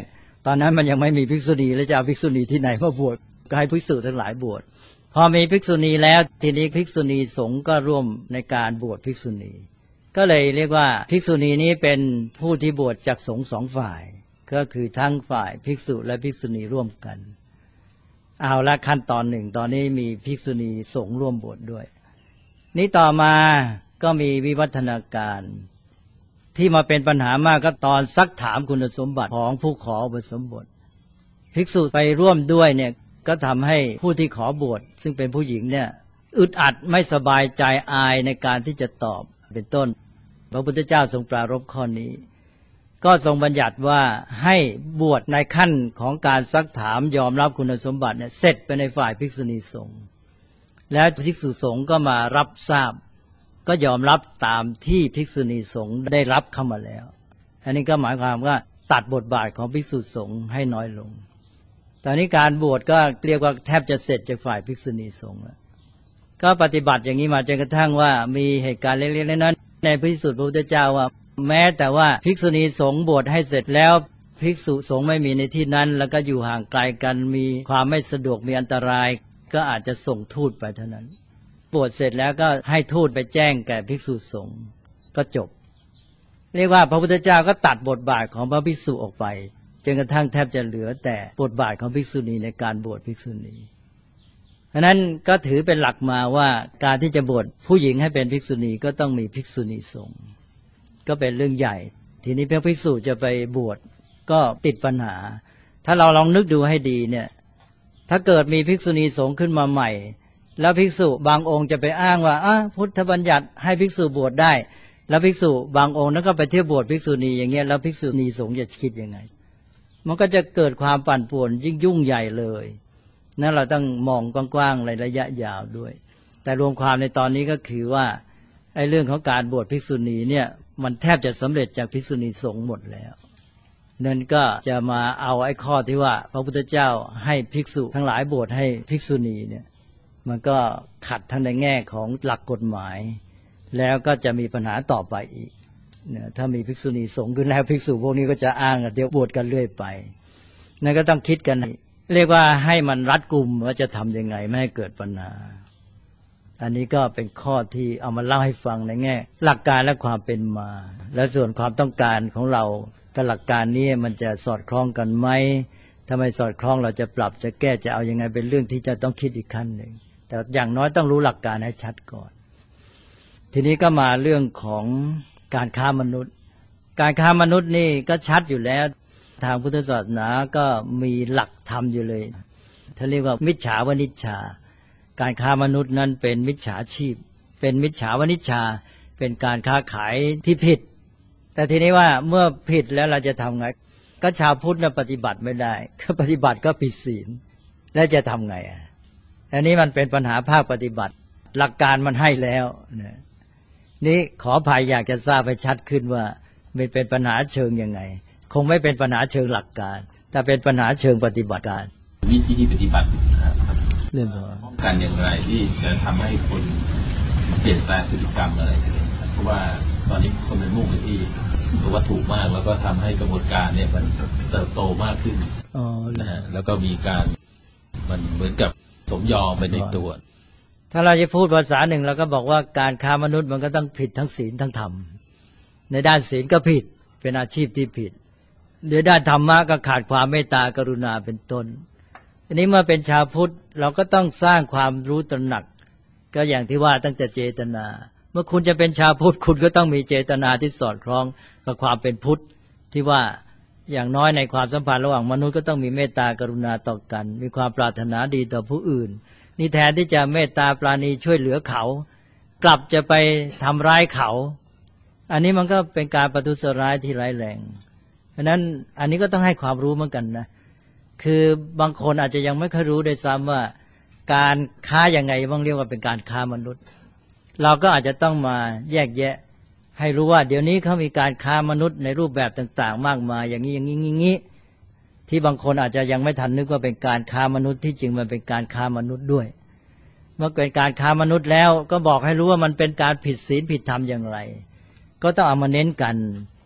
ตอนนั้นมันยังไม่มีภิกษุณีแล้วจะเอาภิกษุณีที่ไหนมาบวชก็ให้ภิกษุทั้งหลายบวชพอมีภิกษุณีแล้วทีนี้ภิกษุณีสงฆ์ก็ร่วมในการบวชภิกษุณีก็เลยเรียกว่าภิกษุณีนี้เป็นผู้ที่บวชจากสงฆ์สองฝ่ายก็คือทั้งฝ่ายภิกษุและภิกษุณีร่วมกันเอาละขั้นตอนหนึ่งตอนนี้มีภิกษุณีสงฆ์ร่วมบวชด้วยนี้ต่อมาก็มีวิวัฒนาการที่มาเป็นปัญหามากก็ตอนซักถามคุณสมบัติของผู้ขออุปสมบทภิกษุไปร่วมด้วยเนี่ยก็ทำให้ผู้ที่ขอบวชซึ่งเป็นผู้หญิงเนี่ยอึดอัดไม่สบายใจอายในการที่จะตอบเป็นต้นพระพุทธเจ้าทรงปรารภข้อนี้ก็ทรงบัญญัติว่าให้บวชในขั้นของการซักถามยอมรับคุณสมบัติเนี่ยเสร็จไปในฝ่ายภิกษุณีสงฆ์แล้วภิกษุสงฆ์ก็มารับทราบก็ยอมรับตามที่ภิกษุณีสงฆ์ได้รับเข้ามาแล้วอันนี้ก็หมายความว่าตัดบทบาทของภิกษุสงฆ์ให้น้อยลงตอนนี้การบวชก็เรียกว่าแทบจะเสร็จจากฝ่ายภิกษุณีสงฆ์แล้วก็ปฏิบัติอย่างนี้มาจนกระทั่งว่ามีเหตุการณ์เล็กๆน้อยๆในพระสูตรพระพุทธเจ้าว่าแม้แต่ว่าภิกษุณีสงฆ์บวชให้เสร็จแล้วภิกษุสงฆ์ไม่มีในที่นั้นแล้วก็อยู่ห่างไกลกันมีความไม่สะดวกมีอันตรายก็อาจจะส่งทูตไปเท่านั้นบวชเสร็จแล้วก็ให้ทูตไปแจ้งแก่ภิกษุสงฆ์ก็จบเรียกว่าพระพุทธเจ้าก็ตัดบทบาทของพระภิกษุออกไปจนกระทั่งแทบจะเหลือแต่บทบาทของภิกษุณีในการบวชภิกษุณีเพราะนั้นก็ถือเป็นหลักมาว่าการที่จะบวชผู้หญิงให้เป็นภิกษุณีก็ต้องมีภิกษุณีสงฆ์ก็เป็นเรื่องใหญ่ทีนี้พระภิกษุจะไปบวชก็ติดปัญหาถ้าเราลองนึกดูให้ดีเนี่ยถ้าเกิดมีภิกษุณีสงฆ์ขึ้นมาใหม่แล้วภิกษุบางองค์จะไปอ้างว่าอ่ะพุทธบัญญัติให้ภิกษุบวชได้แล้วภิกษุบางองค์นั้นก็ไปเที่ยวบวชภิกษุณีอย่างเงี้ยแล้วภิกษุณีสงฆ์จะคิดยังไงมันก็จะเกิดความปั่นป่วนยิ่งยุ่งใหญ่เลยนั่นเราต้องมองกว้างๆในระยะยาวด้วยแต่รวมความในตอนนี้ก็คือว่าไอ้เรื่องของการบวชภิกษุณีเนี่ยมันแทบจะสำเร็จจากภิกษุณีสงฆ์หมดแล้วนั่นก็จะมาเอาไอ้ข้อที่ว่าพระพุทธเจ้าให้ภิกษุทั้งหลายบวชให้ภิกษุณีเนี่ยมันก็ขัดทั้งในแง่ของหลักกฎหมายแล้วก็จะมีปัญหาต่อไปอีกเนี่ยถ้ามีภิกษุณีสงฆ์ขึ้นแล้วภิกษุพวกนี้ก็จะอ้างเดี๋ยวบวชกันเรื่อยไปนั่นก็ต้องคิดกันเรียกว่าให้มันรัดกุมว่าจะทำยังไงไม่ให้เกิดปัญหาอันนี้ก็เป็นข้อที่เอามาเล่าให้ฟังในแง่หลักการและความเป็นมาและส่วนความต้องการของเรากับหลักการนี้มันจะสอดคล้องกันไหมถ้าไม่สอดคล้องเราจะปรับจะแก้จะเอายังไงเป็นเรื่องที่จะต้องคิดอีกขั้นหนึ่งแต่อย่างน้อยต้องรู้หลักการให้ชัดก่อนทีนี้ก็มาเรื่องของการค้ามนุษย์การค้ามนุษย์นี่ก็ชัดอยู่แล้วทางพุทธศาสนาก็มีหลักธรรมอยู่เลยท่านเรียกว่ามิจฉาวณิชชาการค้ามนุษย์นั้นเป็นมิจฉาชีพเป็นมิจฉาวณิชชาเป็นการค้าขายที่ผิดแต่ทีนี้ว่าเมื่อผิดแล้วเราจะทำไงก็ชาวพุทธปฏิบัติไม่ได้ก็ปฏิบัติก็ผิดศีลแล้วจะทำไงอ่ะอันนี้มันเป็นปัญหาภาคปฏิบัติหลักการมันให้แล้วนะนี่ขออภัยอยากจะทราบให้ชัดขึ้นว่าไม่เป็นปัญหาเชิงยังไงคงไม่เป็นปัญหาเชิงหลักการแต่เป็นปัญหาเชิงปฏิบัติการวิธีที่ปฏิบัติครับเรื่องป้องกันอย่างไรที่จะทำให้คนเปลี่ยนแปลงพฤติกรรมอะไรเพราะว่าตอนนี้คนเป็นมุ่งไปที่ตัววัตถุมากแล้วก็ทำให้กระบวนการเนี่ยมันเติบโตมากขึ้นนะฮะแล้วก็มีการมันเหมือนกับสมยอมไปในตัวถ้าเราจะพูดภาษาหนึ่งเราก็บอกว่าการค้ามนุษย์มันก็ต้องผิดทั้งศีลทั้งธรรมในด้านศีลก็ผิดเป็นอาชีพที่ผิดในด้านธรรมะก็ขาดความเมตตากรุณาเป็นต้นอันนี้เมื่อเป็นชาวพุทธเราก็ต้องสร้างความรู้ตระหนักก็อย่างที่ว่าตั้งแต่เจตนาเมื่อคุณจะเป็นชาวพุทธคุณก็ต้องมีเจตนาที่สอดคล้องกับความเป็นพุทธที่ว่าอย่างน้อยในความสัมพันธ์ระหว่างมนุษย์ก็ต้องมีเมตตากรุณาต่อกันมีความปรารถนาดีต่อผู้อื่นนี่แทนที่จะเมตตาปราณีช่วยเหลือเขากลับจะไปทำร้ายเขาอันนี้มันก็เป็นการประทุษร้ายที่ร้ายแรงเพราะนั้นอันนี้ก็ต้องให้ความรู้เหมือนกันนะคือบางคนอาจจะยังไม่เคยรู้ด้วยซ้ำว่าการค้าอย่างไงบ้างเรียกว่าเป็นการค้ามนุษย์เราก็อาจจะต้องมาแยกแยะให้รู้ว่าเดี๋ยวนี้เขามีการค้ามนุษย์ในรูปแบบต่างๆมากมายอย่างนี้อย่างนี้อย่างนี้ที่บางคนอาจจะยังไม่ทันนึกว่าเป็นการค้ามนุษย์ที่จริงมันเป็นการค้ามนุษย์ด้วยเมื่อเป็นการค้ามนุษย์แล้วก็บอกให้รู้ว่ามันเป็นการผิดศีลผิดธรรมอย่างไรก็ต้องเอามาเน้นกัน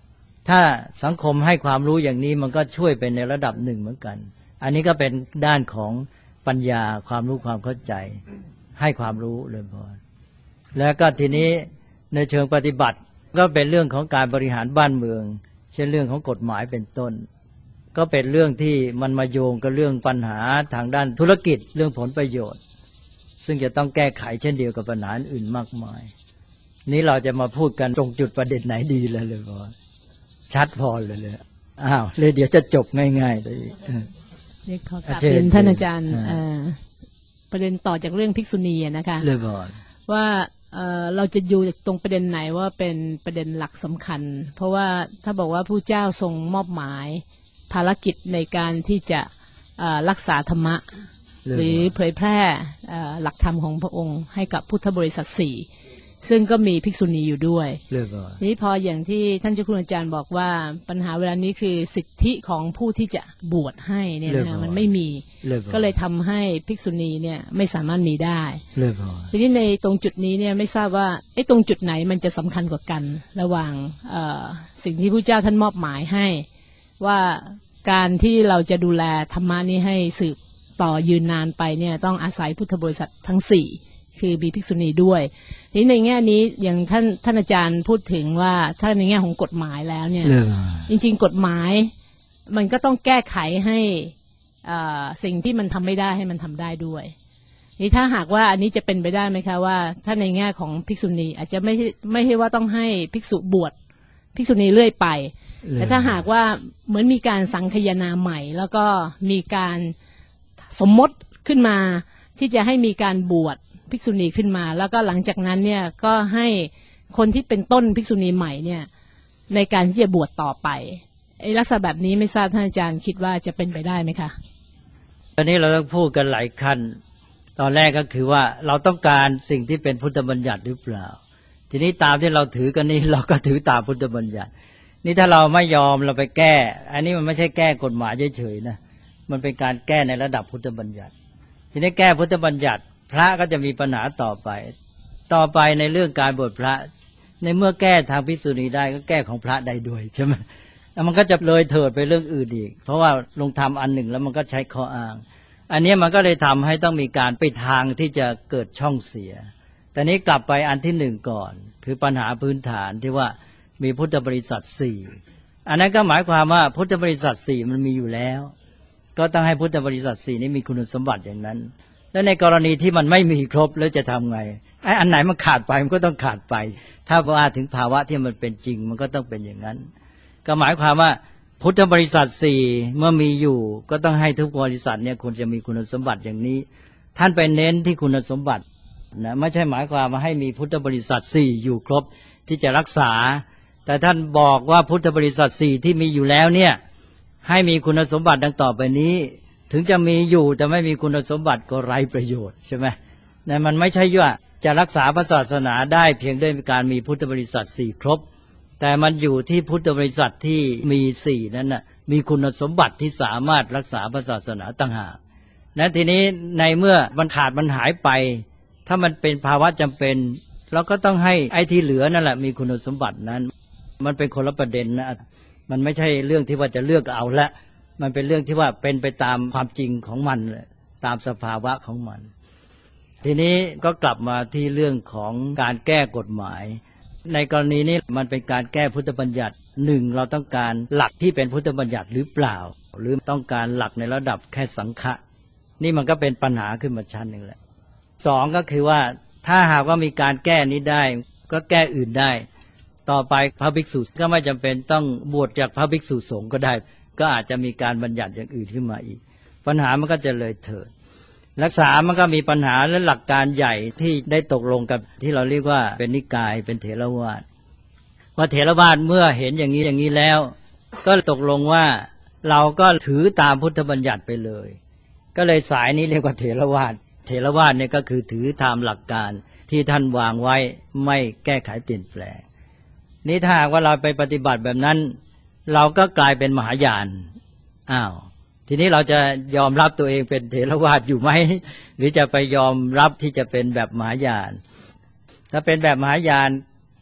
ถ้าสังคมให้ความรู้อย่างนี้มันก็ช่วยเป็นในระดับหนึ่งเหมือนกันอันนี้ก็เป็นด้านของปัญญาความรู้ความเข้าใจให้ความรู้เลยพอแล้วก็ทีนี้ในเชิงปฏิบัติก็เป็นเรื่องของการบริหารบ้านเมืองเช่นเรื่องของกฎหมายเป็นต้นก็เป็นเรื่องที่มันมาโยงกับเรื่องปัญหาทางด้านธุรกิจเรื่องผลประโยชน์ซึ่งจะต้องแก้ไขเช่นเดียวกับปัญหาอื่นมากมายนี้เราจะมาพูดกันตรงจุดประเด็นไหนดีเลยเลยพอชัดพอเลยเลยอ้าวเลยเดี๋ยวจะจบง่ายๆเลยเรียกขอกราบเรียนท่านอาจารย์ประเด็นต่อจากเรื่องภิกษุณีนะคะเลยบอกว่าเราจะอยู่ตรงประเด็นไหนว่าเป็นประเด็นหลักสำคัญเพราะว่าถ้าบอกว่าผู้เจ้าทรงมอบหมายภารกิจในการที่จะรักษาธรรมะหรือเผยแพร่หลักธรรมของพระองค์ให้กับพุทธบริษัทสี่ซึ่งก็มีภิกษุณีอยู่ด้วยนี้พออย่างที่ท่านเจ้าคุณอาจารย์บอกว่าปัญหาเวลานี้คือสิทธิของผู้ที่จะบวชให้เนี่ยนะมันไม่มีก็เลยทำให้ภิกษุณีเนี่ยไม่สามารถมีได้ทีนี้ในตรงจุดนี้เนี่ยไม่ทราบว่าไอ้ตรงจุดไหนมันจะสำคัญกว่ากันระหว่างสิ่งที่พระเจ้าท่านมอบหมายให้ว่าการที่เราจะดูแลธรรมะนี้ให้สืบต่อยืนนานไปเนี่ยต้องอาศัยพุทธบริษัททั้งสี่คือมีภิกษุณีด้วยทีในแง่นี้อย่างท่านท่านอาจารย์พูดถึงว่าถ้าในแง่ของกฎหมายแล้วเนี่ยจริงๆกฎหมายมันก็ต้องแก้ไขให้สิ่งที่มันทำไม่ได้ให้มันทำได้ด้วยนี่ถ้าหากว่าอันนี้จะเป็นไปได้ไหมคะว่าถ้าในแง่ของภิกษุณีอาจจะไม่ไม่ใช่ว่าต้องให้ภิกษุบวชภิกษุณีเรื่อยไปแต่ถ้าหากว่าเหมือนมีการสังคายนาใหม่แล้วก็มีการสมมติขึ้นมาที่จะให้มีการบวชภิกษุณีขึ้นมาแล้วก็หลังจากนั้นเนี่ยก็ให้คนที่เป็นต้นภิกษุณีใหม่เนี่ยในการที่จะบวชต่อไปไอ้ลักษณะแบบนี้ไม่ทราบท่านอาจารย์คิดว่าจะเป็นไปได้ไหมคะตอนนี้เราต้องพูดกันหลายขั้นตอนแรกก็คือว่าเราต้องการสิ่งที่เป็นพุทธบัญญัติหรือเปล่าทีนี้ตามที่เราถือกันนี้เราก็ถือตามพุทธบัญญัตินี่ถ้าเราไม่ยอมเราไปแก้อันนี้มันไม่ใช่แก้กฎหมายเฉยๆนะมันเป็นการแก้ในระดับพุทธบัญญัติทีนี้แก้พุทธบัญญัติพระก็จะมีปัญหาต่อไปต่อไปในเรื่องการบวชพระในเมื่อแก้ทางภิกษุณีได้ก็แก้ของพระได้ด้วยใช่ไหมแล้วมันก็จะเลยเถิดไปเรื่องอื่นอีกเพราะว่าลงธรรมอันหนึ่งแล้วมันก็ใช้ข้ออ้างอันนี้มันก็เลยทำให้ต้องมีการปิดทางที่จะเกิดช่องเสียแต่นี้กลับไปอันที่หนึ่งก่อนคือปัญหาพื้นฐานที่ว่ามีพุทธบริษัทสี่อันนั้นก็หมายความว่าพุทธบริษัทสี่มันมีอยู่แล้วก็ต้องให้พุทธบริษัทสี่นี้มีคุณสมบัติอย่างนั้นแล้วในกรณีที่มันไม่มีครบแล้วจะทำไงไอ้อันไหนมันขาดไปมันก็ต้องขาดไปถ้าว่าถึงภาวะที่มันเป็นจริงมันก็ต้องเป็นอย่างนั้นก็หมายความว่าพุทธบริษัทสี่เมื่อมีอยู่ก็ต้องให้ทุกบริษัทเนี่ยควรจะมีคุณสมบัติอย่างนี้ท่านไปเน้นที่คุณสมบัตินะไม่ใช่หมายความว่าให้มีพุทธบริษัทสี่อยู่ครบที่จะรักษาแต่ท่านบอกว่าพุทธบริษัทสี่ที่มีอยู่แล้วเนี่ยให้มีคุณสมบัติดังต่อไปนี้ถึงจะมีอยู่แต่ไม่มีคุณสมบัติก็ไร้ประโยชน์ใช่ไหมนะมันไม่ใช่ว่าจะรักษาพระศาสนาได้เพียงด้วยการมีพุทธบริษัทสี่ครบแต่มันอยู่ที่พุทธบริษัทที่มีสี่นั้นน่ะมีคุณสมบัติที่สามารถรักษาพระศาสนาต่างหากนะทีนี้ในเมื่อมันขาดมันหายไปถ้ามันเป็นภาวะจำเป็นเราก็ต้องให้ไอ้ที่เหลือนั่นแหละมีคุณสมบัตินั้นมันเป็นคนละประเด็นนะมันไม่ใช่เรื่องที่ว่าจะเลือกเอาละมันเป็นเรื่องที่ว่าเป็นไปตามความจริงของมันตามสภาวะของมันทีนี้ก็กลับมาที่เรื่องของการแก้กฎหมายในกรณีนี้มันเป็นการแก้พุทธบัญญัติหนึ่งเราต้องการหลักที่เป็นพุทธบัญญัติหรือเปล่าหรือต้องการหลักในระดับแค่สังฆะนี่มันก็เป็นปัญหาขึ้นมาชั้นหนึ่งแหละสองก็คือว่าถ้าหากว่ามีการแก้นี้ได้ก็แก้อื่นได้ต่อไปพระภิกษุก็ไม่จำเป็นต้องบวชจากพระภิกษุสงฆ์ก็ได้ก็อาจจะมีการบัญญัติอย่างอื่นขึ้นมาอีกปัญหามันก็จะเลยเถิดรักษามันก็มีปัญหาและหลักการใหญ่ที่ได้ตกลงกับที่เราเรียกว่าเป็นนิกายเป็นเถรวาทว่าเถรวาทเมื่อเห็นอย่างนี้อย่างนี้แล้วก็ตกลงว่าเราก็ถือตามพุทธบัญญัติไปเลยก็เลยสายนี้เรียกว่าเถรวาทเถรวาทเนี่ยก็คือถือตามหลักการที่ท่านวางไว้ไม่แก้ไขเปลี่ยนแปลงนี่ถ้าหากว่าเราไปปฏิบัติแบบนั้นเราก็กลายเป็นมหายานอ้าวทีนี้เราจะยอมรับตัวเองเป็นเถรวาทอยู่ไหมหรือจะไปยอมรับที่จะเป็นแบบมหายานถ้าเป็นแบบมหายาน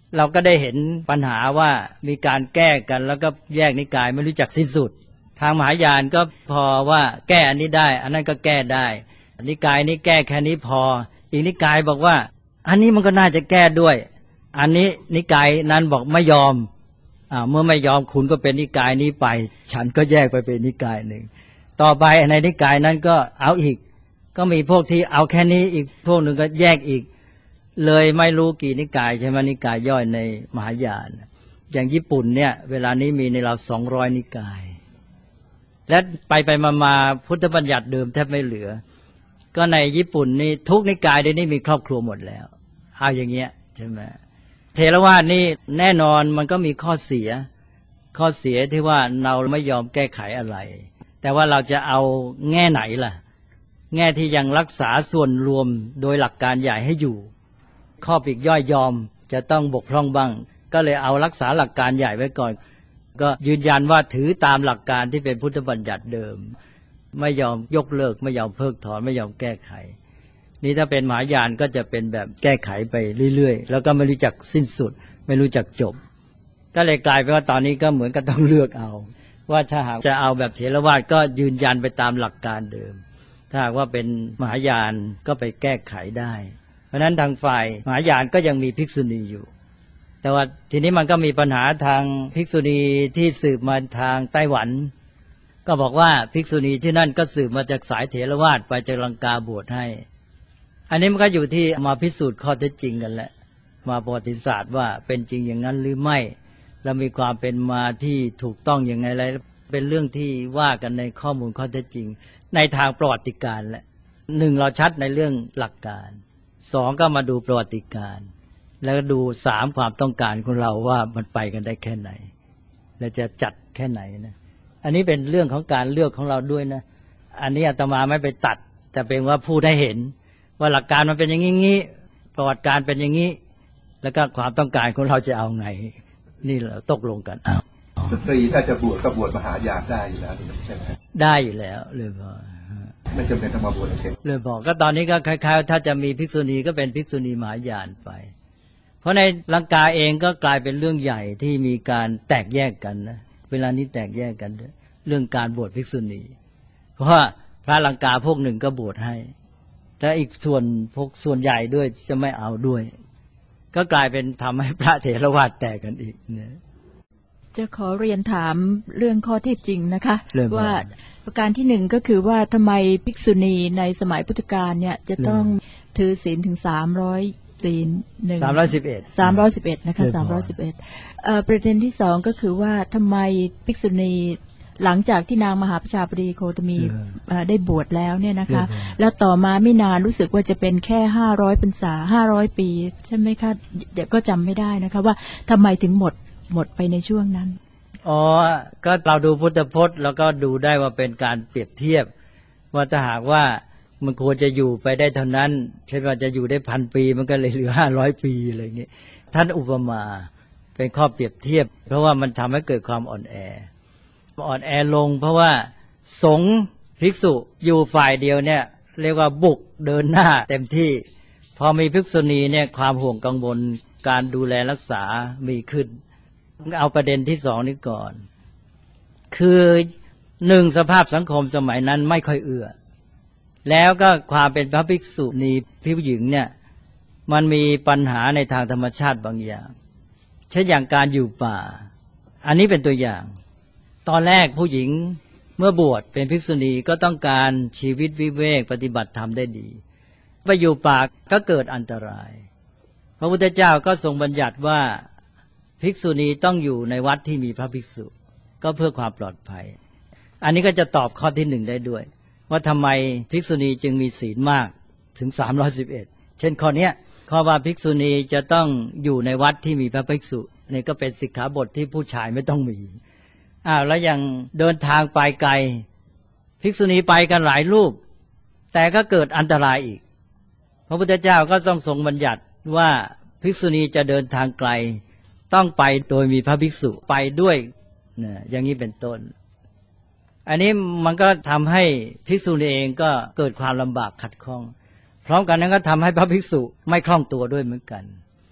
เราก็ได้เห็นปัญหาว่ามีการแก้กันแล้วก็แยกนิกายไม่รู้จักสิ้นสุดทางมหายานก็พอว่าแก้อันนี้ได้อันนั้นก็แก้ได้นิกายนี้แก้แค่นี้พออีกนิกายบอกว่าอันนี้มันก็น่าจะแก้ด้วยอันนี้นิกายนั้นบอกไม่ยอมอ่าเมื่อไม่ยอมคุณก็เป็นนิกายนี้ไปฉันก็แยกไปเป็นนิกายหนึ่งต่อไปในนิกายนั้นก็เอาอีกก็มีพวกที่เอาแค่นี้อีกพวกหนึ่งก็แยกอีกเลยไม่รู้กี่นิกายใช่ไหมนิกายย่อยในมหายานอย่างญี่ปุ่นเนี่ยเวลานี้มีในเราสองร้อยนิกายและไปไปมามาพุทธบัญญัติเดิมแทบไม่เหลือก็ในญี่ปุ่นนี่ทุกนิกายเดี๋ยวนี้มีครอบครัวหมดแล้วเอาอย่างเงี้ยใช่ไหมเถรวาทนี่แน่นอนมันก็มีข้อเสียข้อเสียที่ว่าเราไม่ยอมแก้ไขอะไรแต่ว่าเราจะเอาแง่ไหนล่ะแง่ที่ยังรักษาส่วนรวมโดยหลักการใหญ่ให้อยู่ข้อปลีกย่อยยอมจะต้องบกพร่องบ้างก็เลยเอารักษาหลักการใหญ่ไว้ก่อนก็ยืนยันว่าถือตามหลักการที่เป็นพุทธบัญญัติเดิมไม่ยอมยกเลิกไม่ยอมเพิกถอนไม่ยอมแก้ไขนี่ถ้าเป็นมหายานก็จะเป็นแบบแก้ไขไปเรื่อยๆแล้วก็ไม่รู้จักสิ้นสุดไม่รู้จักจบก็เลยกลายเป็นว่าตอนนี้ก็เหมือนกับต้องเลือกเอาว่าถ้าหากจะเอาแบบเถรวาทก็ยืนยันไปตามหลักการเดิมถ้าหากว่าเป็นมหายานก็ไปแก้ไขได้เพราะฉะนั้นทางฝ่ายมหายานก็ยังมีภิกษุณีอยู่แต่ว่าทีนี้มันก็มีปัญหาทางภิกษุณีที่สืบมาทางไต้หวันก็บอกว่าภิกษุณีที่นั่นก็สืบมาจากสายเถรวาทไปจากลังกาบวชให้อันนี้มันก็อยู่ที่มาพิสูจน์ข้อเท็จจริงกันแหละมาประวัติศาสตร์ว่าเป็นจริงอย่างนั้นหรือไม่แล้วมีความเป็นมาที่ถูกต้องอย่างไรอะไรเป็นเรื่องที่ว่ากันในข้อมูลข้อเท็จจริงในทางประวัติการแหละหนึ่งเราชัดในเรื่องหลักการสองก็มาดูประวัติการแล้วดูสามความต้องการของเราว่ามันไปกันได้แค่ไหนและจะจัดแค่ไหนนะอันนี้เป็นเรื่องของการเลือกของเราด้วยนะอันนี้อาตมาไม่ไปตัดแต่เป็นว่าพูดให้เห็นว่าหลักการมันเป็นอย่างนี้ประวัติการเป็นอย่างนี้แล้วก็ความต้องการของเราจะเอาไงนี่เราตกลงกันอ้าวสตรีถ้าจะบวชก็บวชมหายานได้อยู่แล้วใช่ไหมได้อยู่แล้วเลยพอไม่จำเป็นต้องมาบวชเองเลยพอก็ตอนนี้ก็คล้ายๆถ้าจะมีภิกษุณีก็เป็นภิกษุณีมหายานไปเพราะในลังกาเองก็กลายเป็นเรื่องใหญ่ที่มีการแตกแยกกันนะเวลานี้แตกแยกกันด้วยเรื่องการบวชภิกษุณีเพราะว่าพระลังกาพวกหนึ่งก็บวชให้แต่อีกส่วนพวกส่วนใหญ่ด้วยจะไม่เอาด้วยก็กลายเป็นทำให้พระเถรวาทแตกกันอีกนะจะขอเรียนถามเรื่องข้อเท็จจริงนะคะว่าประการที่หนึ่งก็คือว่าทำไมภิกษุณีในสมัยพุทธกาลเนี่ยจะต้องถือศีลถึงสามร้อยศีลหนึ่งสามร้อยสิบเอ็ดสามร้อยสิบเอ็ดนะคะสามร้อยสิบเอ็ดประเด็นที่สองก็คือว่าทำไมภิกษุณีหลังจากที่นางมหาประชาบดีโคตมีได้บวชแล้วเนี่ยนะคะแล้วต่อมาไม่นานรู้สึกว่าจะเป็นแค่ห้าร้อยพรรษาห้าร้อยปีใช่ไหมคะเดี๋ยวก็จำไม่ได้นะคะว่าทำไมถึงหมดหมดไปในช่วงนั้นอ๋อก็เราดูพุทธพจน์แล้วก็ดูได้ว่าเป็นการเปรียบเทียบว่าถ้าหากว่ามันควรจะอยู่ไปได้เท่านั้นเช่นว่าจะอยู่ได้พันปีมันก็เลยเหลือห้าร้อยปีอะไรอย่างนี้ท่านอุปมาเป็นข้อเปรียบเทียบเพราะว่ามันทำให้เกิดความอ่อนแออ่อนแอลงเพราะว่าสงฆ์ภิกษุอยู่ฝ่ายเดียวเนี่ยเรียกว่าบุกเดินหน้าเต็มที่พอมีภิกษุณีเนี่ยความห่วงกังวลการดูแลรักษามีขึ้นเอาประเด็นที่สองนี้ก่อนคือหนึ่งสภาพสังคมสมัยนั้นไม่ค่อยเอื้อแล้วก็ความเป็นพระภิกษุณีผู้หญิงเนี่ยมันมีปัญหาในทางธรรมชาติบางอย่างเช่นอย่างการอยู่ป่าอันนี้เป็นตัวอย่างตอนแรกผู้หญิงเมื่อบวชเป็นภิกษุณีก็ต้องการชีวิตวิเวกปฏิบัติธรรมได้ดีไปอยู่ป่าก็เกิดอันตรายพระพุทธเจ้าก็ทรงบัญญัติว่าภิกษุณีต้องอยู่ในวัดที่มีพระภิกษุก็เพื่อความปลอดภัยอันนี้ก็จะตอบข้อที่หนึ่งได้ด้วยว่าทำไมภิกษุณีจึงมีศีลมากถึงสามร้อยสิบเอ็ดเช่นข้อนี้ข้อว่าภิกษุณีจะต้องอยู่ในวัดที่มีพระภิกษุนี่ก็เป็นสิกขาบทที่ผู้ชายไม่ต้องมีอ้าวแล้วยังเดินทางไปไกลภิกษุณีไปกันหลายรูปแต่ก็เกิดอันตรายอีกพระพุทธเจ้าก็ต้องทรงบัญญัติว่าภิกษุณีจะเดินทางไกลต้องไปโดยมีพระภิกษุไปด้วยนะอย่างนี้เป็นต้นอันนี้มันก็ทำให้ภิกษุณีเองก็เกิดความลำบากขัดข้องพร้อมกันนั้นก็ทำให้พระภิกษุไม่คล่องตัวด้วยเหมือนกัน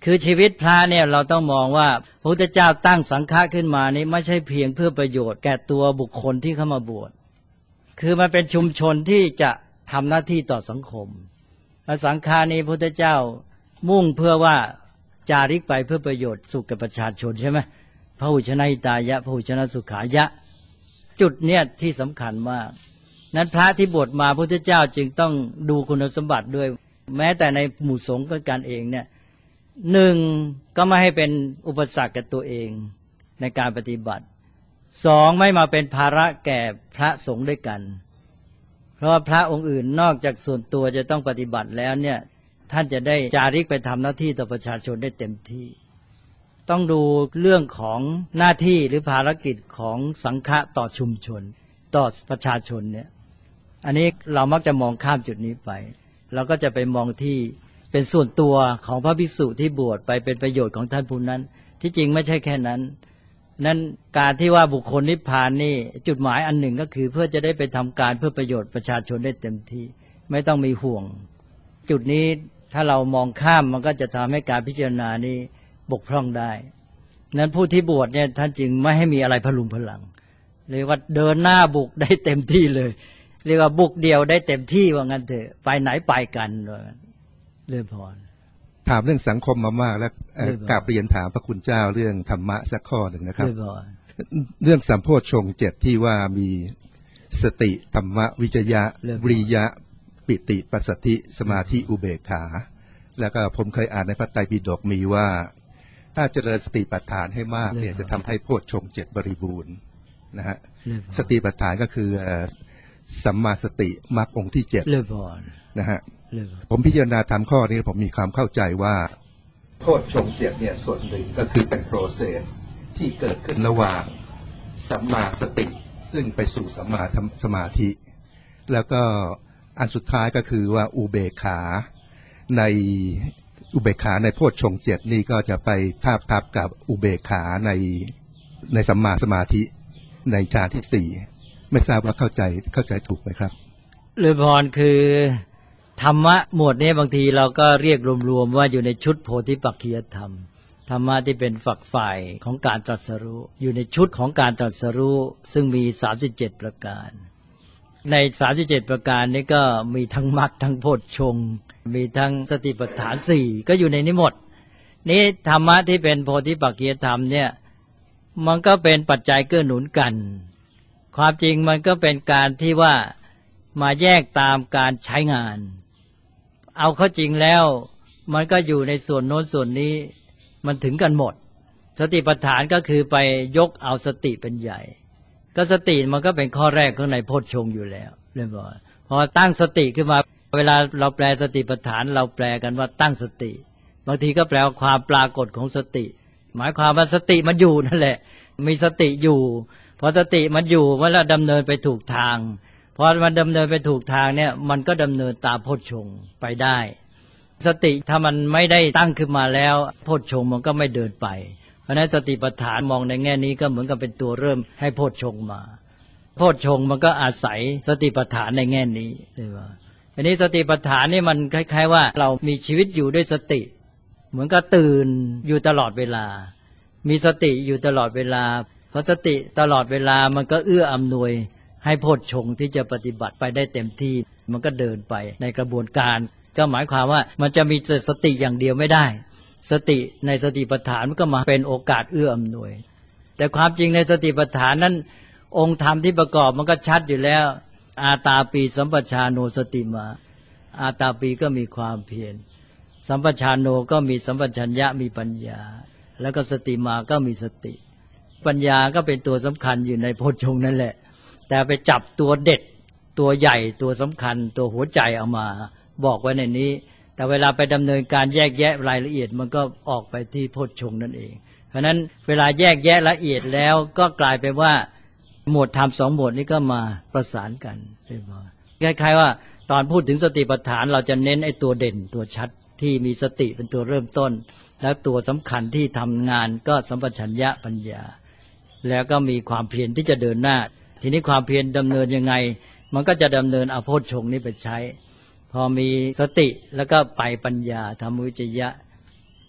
คือชีวิตพระเนี่ยเราต้องมองว่าพระพุทธเจ้าตั้งสังฆะขึ้นมานี้ไม่ใช่เพียงเพื่อประโยชน์แก่ตัวบุคคลที่เข้ามาบวชคือมันเป็นชุมชนที่จะทำหน้าที่ต่อสังคมและสังฆานี้พระพุทธเจ้ามุ่งเพื่อว่าจาริกไปเพื่อประโยชน์สุขกับประชาชนใช่ไหมพหุชนะหิตายะพหุชนะสุขายะจุดเนี่ยที่สำคัญมากนั้นพระที่บวชมาพระพุทธเจ้าจึงต้องดูคุณสมบัติด้วยแม้แต่ในหมู่สงฆ์กันเองเนี่ยหนึ่งก็ไม่ให้เป็นอุปสรรคกับตัวเองในการปฏิบัติสองไม่มาเป็นภาระแก่พระสงฆ์ด้วยกันเพราะว่าพระองค์อื่นนอกจากส่วนตัวจะต้องปฏิบัติแล้วเนี่ยท่านจะได้จาริกไปทำหน้าที่ต่อประชาชนได้เต็มที่ต้องดูเรื่องของหน้าที่หรือภารกิจของสังฆะต่อชุมชนต่อประชาชนเนี่ยอันนี้เรามักจะมองข้ามจุดนี้ไปเราก็จะไปมองที่เป็นส่วนตัวของพระภิกษุที่บวชไปเป็นประโยชน์ของท่านผู้นั้นที่จริงไม่ใช่แค่นั้นนั้นการที่ว่าบุคคลนิพพานนี่จุดหมายอันหนึ่งก็คือเพื่อจะได้ไปทำการเพื่อประโยชน์ประชาชนได้เต็มที่ไม่ต้องมีห่วงจุดนี้ถ้าเรามองข้ามมันก็จะทำให้การพิจารณานี้บกพร่องได้นั้นผู้ที่บวชเนี่ยท่านจึงไม่ให้มีอะไรพลุงพลังเรียกว่าเดินหน้าบุกได้เต็มที่เลยเรียกว่าบุกเดียวได้เต็มที่ว่างั้นเถอะไปไหนไปกันเรื่องพรถามเรื่องสังคมมามากแล้วกราบเรียนถามพระคุณเจ้าเรื่องธรรมะสักข้อหนึ่งนะครับเรื่องสัมโพชฌงค์เจ็ดที่ว่ามีสติธรรมะวิจยะวิริยะปิติปัสสัทธิสมาธิอุเบกขาแล้วก็ผมเคยอ่านในพระไตรปิฎกมีว่าถ้าเจริญสติปัฏฐานให้มากเนี่ยจะทำให้โพชฌงค์เจ็ดบริบูรณ์นะฮะสติปัฏฐานก็คือสัมมาสติมรรคองค์ที่เจ็ดนะฮะผมพิจารณาทำข้อนี้ผมมีความเข้าใจว่าโพชฌงค์เจ็ดเนี่ยส่วนหนึ่งก็คือเป็นโปรเซสที่เกิดขึ้นระหว่างสัมมาสติซึ่งไปสู่สัมมาสมาธิแล้วก็อันสุดท้ายก็คือว่าอุเบกขาในอุเบกขาในโพชฌงค์เจ็ดนี่ก็จะไปทาบทับกับอุเบกขาในในสัมมาสมาธิในฌานที่สี่ไม่ทราบว่าเข้าใจเข้าใจถูกไหมครับเรื่องพรคือธรรมะหมวดนี้บางทีเราก็เรียกรวมๆว่าอยู่ในชุดโพธิปักขิยธรรมธรรมะที่เป็นฝักฝ่ายของการตรัสรู้อยู่ในชุดของการตรัสรู้ซึ่งมีสามสิบเจ็ดประการในสามสิบเจ็ดประการนี้ก็มีทั้งมรรคทั้งโพชฌงค์มีทั้งสติปัฏฐานสี่ก็อยู่ในนี้หมดนี้ธรรมะที่เป็นโพธิปักขิยธรรมเนี่ยมันก็เป็นปัจจัยเกื้อหนุนกันความจริงมันก็เป็นการที่ว่ามาแยกตามการใช้งานเอาเข้าจริงแล้วมันก็อยู่ในส่วนโน้นส่วนนี้มันถึงกันหมดสติปัฏฐานก็คือไปยกเอาสติเป็นใหญ่ก็สติมันก็เป็นข้อแรกข้างในโพชฌงค์อยู่แล้วเรียบร้อยพอตั้งสติขึ้นมาเวลาเราแปลสติปัฏฐานเราแปลกันว่าตั้งสติบางทีก็แปลว่าความปรากฏของสติหมายความว่าสติมันอยู่นั่นแหละมีสติอยู่พอสติมันอยู่เวลาดำเนินไปถูกทางพอมันดำเนินไปถูกทางเนี่ยมันก็ดำเนินตามโพชฌงค์ไปได้สติถ้ามันไม่ได้ตั้งขึ้นมาแล้วโพชฌงค์มันก็ไม่เดินไปเพราะฉะนั้นสติปัฏฐานมองในแง่นี้ก็เหมือนกับเป็นตัวเริ่มให้โพชฌงค์มาโพชฌงค์มันก็อาศัยสติปัฏฐานในแง่นี้เลยว่าอันนี้สติปัฏฐานนี่มันคล้ายๆว่าเรามีชีวิตอยู่ด้วยสติเหมือนกับตื่นอยู่ตลอดเวลามีสติอยู่ตลอดเวลาเพราะสติตลอดเวลามันก็เอื้ออำนวยให้โพชฌงค์ที่จะปฏิบัติไปได้เต็มที่มันก็เดินไปในกระบวนการก็หมายความว่ามันจะมีสติอย่างเดียวไม่ได้สติในสติปัฏฐานมันก็มาเป็นโอกาสเอื้ออำนวยแต่ความจริงในสติปัฏฐานนั้นองค์ธรรมที่ประกอบมันก็ชัดอยู่แล้วอาตาปีสัมปชาโนสติมาอาตาปีก็มีความเพียรสัมปชาโนก็มีสัมปชัญญะมีปัญญาแล้วก็สติมาก็มีสติปัญญาก็เป็นตัวสำคัญอยู่ในโพชฌงค์นั่นแหละแต่ไปจับตัวเด็ดตัวใหญ่ตัวสำคัญตัวหัวใจเอามาบอกไว้ในนี้แต่เวลาไปดำเนินการแยกแยะรายละเอียดมันก็ออกไปที่โพชฌงค์นั่นเองเพราะฉะนั้นเวลาแยกแยะละเอียดแล้วก็กลายเป็นว่าหมวดธรรมสองหมวดนี้ก็มาประสานกันคล้ายๆว่าตอนพูดถึงสติปัฏฐานเราจะเน้นไอ้ตัวเด่นตัวชัดที่มีสติเป็นตัวเริ่มต้นแล้วตัวสำคัญที่ทำงานก็สัมปชัญญะปัญญาแล้วก็มีความเพียรที่จะเดินหน้าทีนี้ความเพียรดำเนินยังไงมันก็จะดำเนินเอาโพชฌงค์นี้ไปใช้พอมีสติแล้วก็ไปปัญญาธรรมวิจยะ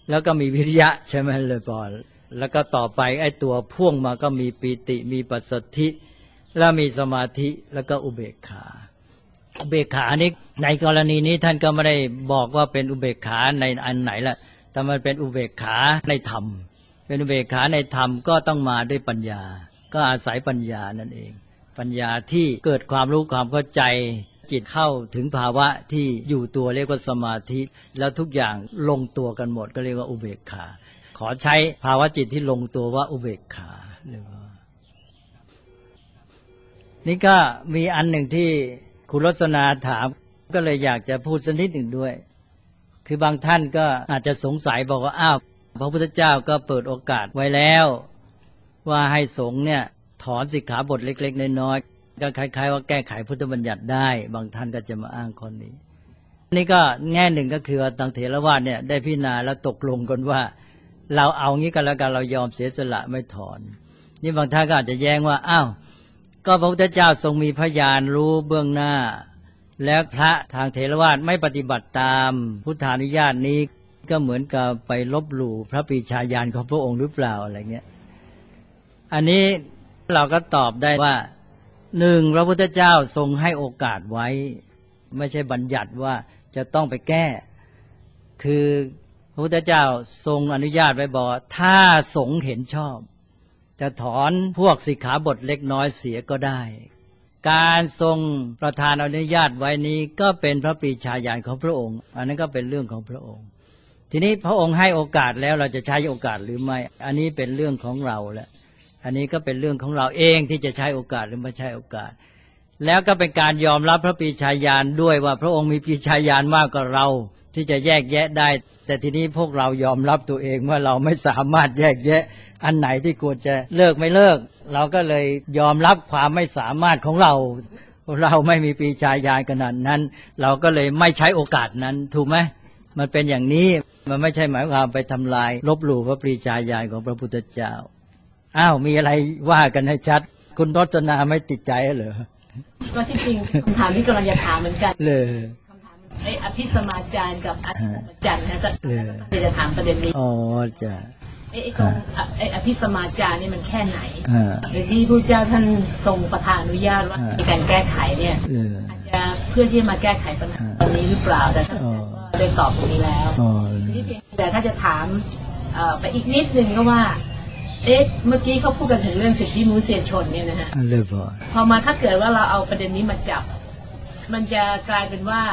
แล้วก็มีวิริยะใช่ไหมเลยปอนแล้วก็ต่อไปไอ้ตัวพ่วงมาก็มีปีติมีปัสสัทธิแล้วมีสมาธิแล้วก็อุเบกขาอุเบกขานี้ในกรณีนี้ท่านก็ไม่ได้บอกว่าเป็นอุเบกขาในอันไหนละแต่มันเป็นอุเบกขาในธรรมเป็นอุเบกขาในธรรมก็ต้องมาด้วยปัญญาก็อาศัยปัญญานั่นเองปัญญาที่เกิดความรู้ความเข้าใจจิตเข้าถึงภาวะที่อยู่ตัวเรียกว่าสมาธิแล้วทุกอย่างลงตัวกันหมดก็เรียกว่าอุเบกขาขอใช้ภาวะจิตที่ลงตัวว่าอุเบกขานี่ก็มีอันหนึ่งที่คุณรสนาถามก็เลยอยากจะพูดสักนิดหนึ่งด้วยคือบางท่านก็อาจจะสงสัยบอกว่าอ้าวพระพุทธเจ้าก็เปิดโอกาสไว้แล้วว่าให้สงฆ์เนี่ยถอนสิกขาบทเล็กๆน้อยๆก็คล้ายๆว่าแก้ไขพุทธบัญญัติได้บางท่านก็จะมาอ้างคนนี้นี่ก็แง่หนึ่งก็คือว่าทางเถรวาทเนี่ยได้พิจารณาแล้วตกลงกันว่าเราเอางี้กันแล้วกันเรายอมเสียสละไม่ถอนนี่บางท่านก็อาจจะแย้งว่าอ้าวก็พระพุทธเจ้าทรงมีพยานรู้เบื้องหน้าแล้วพระทางเถรวาทไม่ปฏิบัติตามพุทธานุญาตนี้ก็เหมือนกับไปลบหลู่พระปรีชาญาณของพระองค์หรือเปล่าอะไรเงี้ยอันนี้เราก็ตอบได้ว่าหนึ่งพระพุทธเจ้าทรงให้โอกาสไว้ไม่ใช่บัญญัติว่าจะต้องไปแก้คือพระพุทธเจ้าทรงอนุญาตไว้บอกถ้าสงฆ์เห็นชอบจะถอนพวกสิกขาบทเล็กน้อยเสียก็ได้การทรงประทานอนุญาตไว้นี้ก็เป็นพระปรีชาญาณของพระองค์อันนั้นก็เป็นเรื่องของพระองค์ทีนี้พระองค์ให้โอกาสแล้วเราจะใช้โอกาสหรือไม่อันนี้เป็นเรื่องของเราแหละอันนี้ก็เป็นเรื่องของเราเองที่จะใช้โอกาสหรือไม่ใช้โอกาสแล้วก็เป็นการยอมรับพระปรีชาญาณด้วยว่าพระองค์มีปรีชาญาณมากกว่าเราที่จะแยกแยะได้แต่ทีนี้พวกเรายอมรับตัวเองว่าเราไม่สามารถแยกแยะอันไหนที่ควรจะเลิกไม่เลิกเราก็เลยยอมรับความไม่สามารถของเราเราไม่มีปรีชาญาณขนาดนั้นเราก็เลยไม่ใช้โอกาสนั้นถูกไหมมันเป็นอย่างนี้มันไม่ใช่หมายความไปทำลายลบหลู่พระปรีชาญาณของพระพุทธเจ้าอ้าวมีอะไรว่ากันให้ชัดคุณรจนาไม่ติดใจเหรอก็ที่จริงคำถามที่กำลังจะถามเหมือนกันเลยคำถามไอ้อภิสมาจารย์กับอธิสมาจารย์นะก็จะถามประเด็นนี้อ๋อจ้ะไอ้ตรงไอ้อภิสมาจารย์นี่มันแค่ไหนในที่พระเจ้าท่านทรงประทานอนุญาตว่าในการแก้ไขเนี่ยอาจจะเพื่อที่จะมาแก้ไขปัญหาตรงนี้หรือเปล่าแต่ท่านก็ได้ตอบตรงนี้แล้วแต่ถ้าจะถามไปอีกนิดนึงก็ว่าเอ๊ะเมื่อกี้เขาพูดกันถึงเรื่องสิทธิมนุษยชนเนี่ยนะฮะพอมาถ้าเกิดว่าเราเอาประเด็นนี้มาจับมันจะกลายเป็นว่า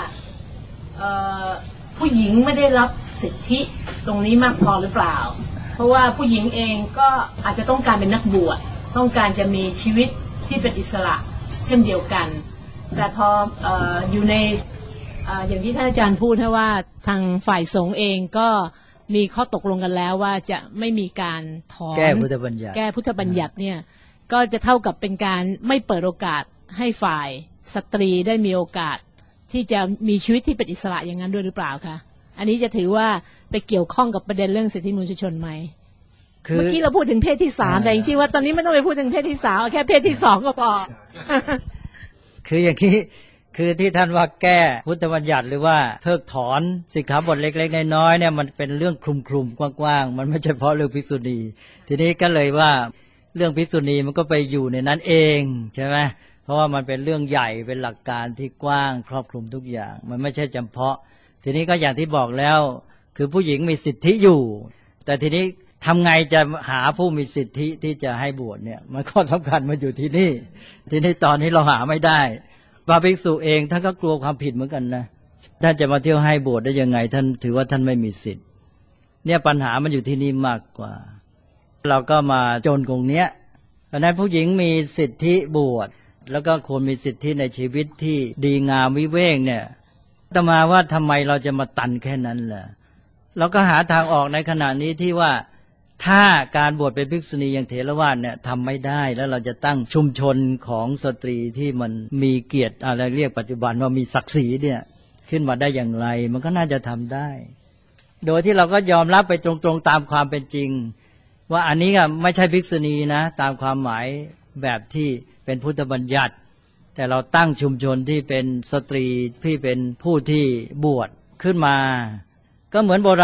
ผู้หญิงไม่ได้รับสิทธิตรงนี้มากพอหรือเปล่าเพราะว่าผู้หญิงเองก็อาจจะต้องการเป็นนักบวชต้องการจะมีชีวิตที่เป็นอิสระเช่นเดียวกันแต่พอ อ, อยู่ใน อ, อย่างที่ท่านอาจารย์พูดว่าทางฝ่ายสงฆ์เองก็มีข้อตกลงกันแล้วว่าจะไม่มีการถอนแก้พุทธบัญญัติแก้พุทธบัญญัติเนี่ยก็จะเท่ากับเป็นการไม่เปิดโอกาสให้ฝ่ายสตรีได้มีโอกาสที่จะมีชีวิตที่เป็นอิสระอย่างนั้นด้วยหรือเปล่าคะอันนี้จะถือว่าไปเกี่ยวข้องกับประเด็นเรื่องสิทธิมนุษยชนไหมเมื่อกี้เราพูดถึงเพศที่สามแต่จริงๆว่าตอนนี้ไม่ต้องไปพูดถึงเพศที่สามแค่เพศที่สองก็พอคืออย่างนี้คือที่ท่านว่าแก้พุทธบัญญัติหรือว่าเพิกถอนสิกขาบทเล็กๆน้อยๆเนี่ยมันเป็นเรื่องคลุมๆกว้างๆมันไม่ใช่เฉพาะเรื่องภิกษุณีทีนี้ก็เลยว่าเรื่องภิกษุณีมันก็ไปอยู่ในนั้นเองใช่ไหมเพราะว่ามันเป็นเรื่องใหญ่เป็นหลักการที่กว้างครอบคลุมทุกอย่างมันไม่ใช่เฉพาะทีนี้ก็อย่างที่บอกแล้วคือผู้หญิงมีสิทธิอยู่แต่ทีนี้ทำไงจะหาผู้มีสิทธิที่จะให้บวชเนี่ยมันข้อสำคัญมาอยู่ที่นี่ทีนี้ตอนนี้เราหาไม่ได้พระภิกษุเองท่านก็กลัวความผิดเหมือนกันนะท่านจะมาเที่ยวให้บวชได้ยังไงท่านถือว่าท่านไม่มีสิทธิ์เนี่ยปัญหามันอยู่ที่นี่มากกว่าเราก็มาจนตรงเนี้ยเพราะนั้นผู้หญิงมีสิทธิบวชแล้วก็ควรมีสิทธิในชีวิตที่ดีงามวิเวกเนี่ยอาตมาว่าทำไมเราจะมาตันแค่นั้นล่ะเราก็หาทางออกในขณะนี้ที่ว่าถ้าการบวชเป็นภิกษุณีอย่างเถรวาทเนี่ยทำไม่ได้แล้วเราจะตั้งชุมชนของสตรีที่มันมีเกียรติอะไรเรียกปัจจุบันว่ามีศักดิ์ศรีเนี่ยขึ้นมาได้อย่างไรมันก็น่าจะทำได้โดยที่เราก็ยอมรับไปตรงๆตามความเป็นจริงว่าอันนี้ก็ไม่ใช่ภิกษุณีนะตามความหมายแบบที่เป็นพุทธบัญญัติแต่เราตั้งชุมชนที่เป็นสตรีที่เป็นผู้ที่บวชขึ้นมาก็เหมือนโบราณ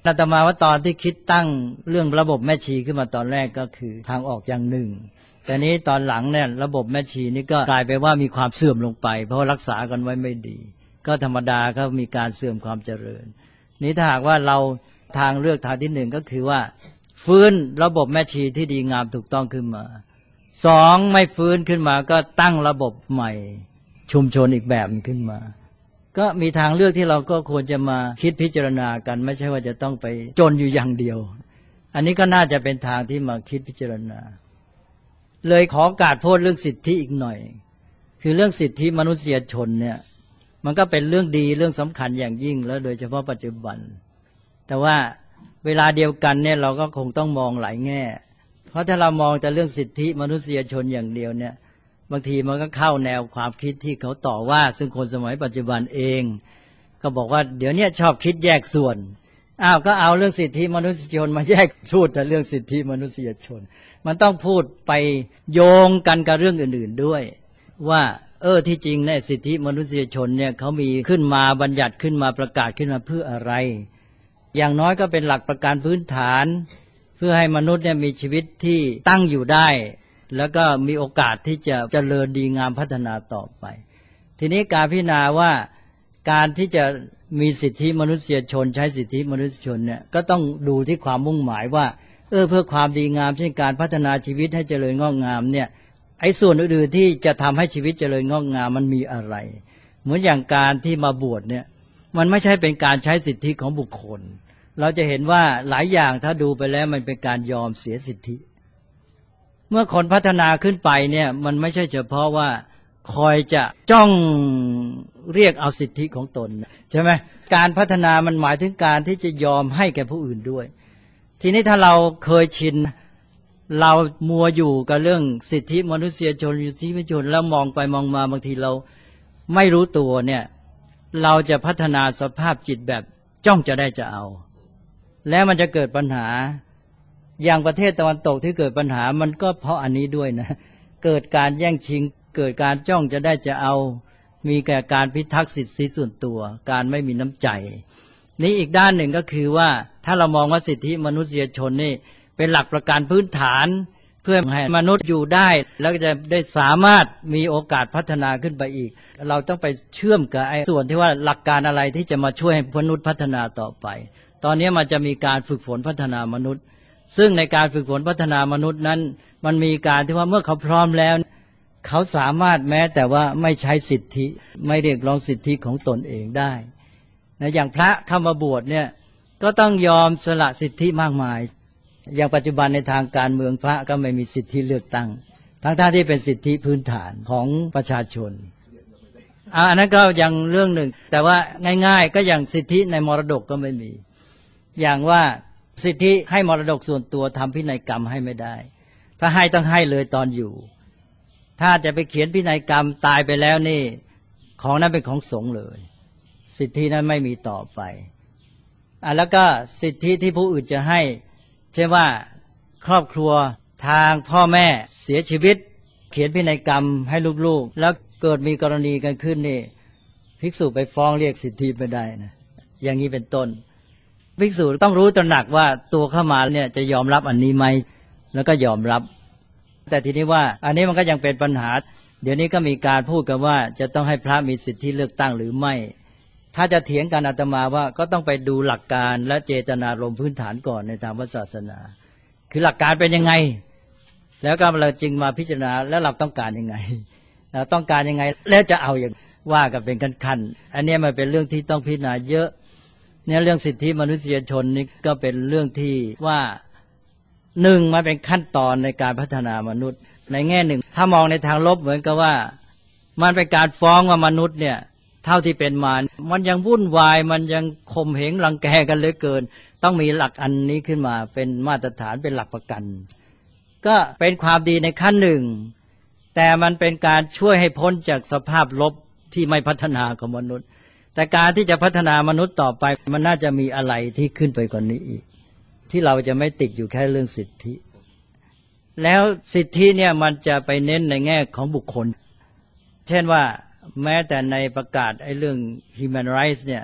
อาตมาว่าตอนที่คิดตั้งเรื่องระบบแม่ชีขึ้นมาตอนแรกก็คือทางออกอย่างหนึ่งแต่นี้ตอนหลังเนี่ยระบบแม่ชีนี่ก็กลายไปว่ามีความเสื่อมลงไปเพราะรักษากันไว้ไม่ดีก็ธรรมดาก็มีการเสื่อมความเจริญนี้ถ้าหากว่าเราทางเลือกทางที่หนึ่งก็คือว่าฟื้นระบบแม่ชีที่ดีงามถูกต้องขึ้นมาสองไม่ฟื้นขึ้นมาก็ตั้งระบบใหม่ชุมชนอีกแบบขึ้นมาก็มีทางเลือกที่เราก็ควรจะมาคิดพิจารณากันไม่ใช่ว่าจะต้องไปจนอยู่อย่างเดียวอันนี้ก็น่าจะเป็นทางที่มาคิดพิจารณาเลยขอโอกาสพูดเรื่องสิทธิอีกหน่อยคือเรื่องสิทธิมนุษยชนเนี่ยมันก็เป็นเรื่องดีเรื่องสำคัญอย่างยิ่งแล้วโดยเฉพาะปัจจุบันแต่ว่าเวลาเดียวกันเนี่ยเราก็คงต้องมองหลายแง่เพราะถ้าเรามองแต่เรื่องสิทธิมนุษยชนอย่างเดียวเนี่ยบางทีมันก็เข้าแนวความคิดที่เขาต่อว่าซึ่งคนสมัยปัจจุบันเองก็บอกว่าเดี๋ยวนี้ชอบคิดแยกส่วนอ้าวก็เอาเรื่องสิทธิมนุษยชนมาแยกพูดแต่เรื่องสิทธิมนุษยชนมันต้องพูดไปโยงกันกับเรื่องอื่นๆด้วยว่าเออที่จริงเนี่ยสิทธิมนุษยชนเนี่ยเขามีขึ้นมาบัญญัติขึ้นมาประกาศขึ้นมาเพื่ออะไรอย่างน้อยก็เป็นหลักประกันพื้นฐานเพื่อให้มนุษย์เนี่ยมีชีวิตที่ตั้งอยู่ได้แล้วก็มีโอกาสที่จะเจริญดีงามพัฒนาต่อไปทีนี้การพิจารณาว่าการที่จะมีสิทธิมนุษยชนใช้สิทธิมนุษยชนเนี่ยก็ต้องดูที่ความมุ่งหมายว่าเออเพื่อความดีงามเช่นการพัฒนาชีวิตให้เจริญงอกงามเนี่ยไอ้ส่วนอื่นๆที่จะทำให้ชีวิตเจริญงอกงามมันมีอะไรเหมือนอย่างการที่มาบวชเนี่ยมันไม่ใช่เป็นการใช้สิทธิของบุคคลเราจะเห็นว่าหลายอย่างถ้าดูไปแล้วมันเป็นการยอมเสียสิทธิเมื่อคนพัฒนาขึ้นไปเนี่ยมันไม่ใช่เฉพาะว่าคอยจะจ้องเรียกเอาสิทธิของตนใช่ไหมการพัฒนามันหมายถึงการที่จะยอมให้แก่ผู้อื่นด้วยทีนี้ถ้าเราเคยชินเรามัวอยู่กับเรื่องสิทธิมนุษยชนสิทธิมนุษยชนแล้วมองไปมองมาบางทีเราไม่รู้ตัวเนี่ยเราจะพัฒนาสภาพจิตแบบจ้องจะได้จะเอาแล้วมันจะเกิดปัญหาอย่างประเทศตะวันตกที่เกิดปัญหามันก็เพราะอันนี้ด้วยนะเกิดการแย่งชิงเกิดการจ้องจะได้จะเอามีแก่การพิทักษ์สิทธิส่วนตัวการไม่มีน้ำใจนี้อีกด้านหนึ่งก็คือว่าถ้าเรามองว่าสิทธิมนุษยชนนี่เป็นหลักประกันพื้นฐานเพื่อให้มนุษย์อยู่ได้แล้วก็จะได้สามารถมีโอกาสพัฒนาขึ้นไปอีกเราต้องไปเชื่อมกับไอ้ส่วนที่ว่าหลักการอะไรที่จะมาช่วยให้มนุษย์พัฒนาต่อไปตอนนี้มันจะมีการฝึกฝนพัฒนามนุษย์ซึ่งในการฝึกฝนพัฒนามนุษย์นั้นมันมีการที่ว่าเมื่อเขาพร้อมแล้วเขาสามารถแม้แต่ว่าไม่ใช้สิทธิไม่เรียกร้องสิทธิของตนเองได้นะอย่างพระเข้ามาบวชเนี่ยก็ต้องยอมสละสิทธิมากมายอย่างปัจจุบันในทางการเมืองพระก็ไม่มีสิทธิเลือกตั้งทั้งๆที่เป็นสิทธิพื้นฐานของประชาชนอันนั้นก็ยังเรื่องหนึ่งแต่ว่าง่ายๆก็อย่างสิทธิในมรดกก็ไม่มีอย่างว่าสิทธิให้มรดกส่วนตัวทำพินัยกรรมให้ไม่ได้ถ้าให้ต้องให้เลยตอนอยู่ถ้าจะไปเขียนพินัยกรรมตายไปแล้วนี่ของนั้นเป็นของสงฆ์เลยสิทธินั้นไม่มีต่อไปอ่ะแล้วก็สิทธิที่ผู้อื่นจะให้เช่นว่าครอบครัวทางพ่อแม่เสียชีวิตเขียนพินัยกรรมให้ลูกๆแล้วเกิดมีกรณีกันขึ้นนี่ภิกษุไปฟ้องเรียกสิทธิไม่ได้นะอย่างนี้เป็นต้นภิกษุต้องรู้ตระหนักว่าตัวเข้ามาเนี่ยจะยอมรับอันนี้ไหมแล้วก็ยอมรับแต่ทีนี้ว่าอันนี้มันก็ยังเป็นปัญหาเดี๋ยวนี้ก็มีการพูดกันว่าจะต้องให้พระมีสิทธิเลือกตั้งหรือไม่ถ้าจะเถียงกันอาตมาว่าก็ต้องไปดูหลักการและเจตนารมณ์พื้นฐานก่อนในทางศาสนาคือหลักการเป็นยังไงแล้วก็เราจึงมาพิจารณาแล้วเราต้องการยังไงเราต้องการยังไงแล้วจะเอาอย่างว่ากันเป็นขั้นๆอันนี้มันเป็นเรื่องที่ต้องพิจารณาเยอะเนี่ยเรื่องสิทธิมนุษยชนนี่ก็เป็นเรื่องที่ว่าหนึ่งมันเป็นขั้นตอนในการพัฒนามนุษย์ในแง่หนึ่งถ้ามองในทางลบเหมือนกับว่ามันเป็นการฟ้องว่ามนุษย์เนี่ยเท่าที่เป็นมามันยังวุ่นวายมันยังข่มเหงรังแกกันเหลือเกินต้องมีหลักอันนี้ขึ้นมาเป็นมาตรฐานเป็นหลักประกันก็เป็นความดีในขั้นหนึ่งแต่มันเป็นการช่วยให้พ้นจากสภาพลบที่ไม่พัฒนาของมนุษย์แต่การที่จะพัฒนามนุษย์ต่อไปมันน่าจะมีอะไรที่ขึ้นไปกว่านี้อีกที่เราจะไม่ติดอยู่แค่เรื่องสิทธิแล้วสิทธิเนี่ยมันจะไปเน้นในแง่ของบุคคลเช่นว่าแม้แต่ในประกาศไอ้เรื่อง human rights เนี่ย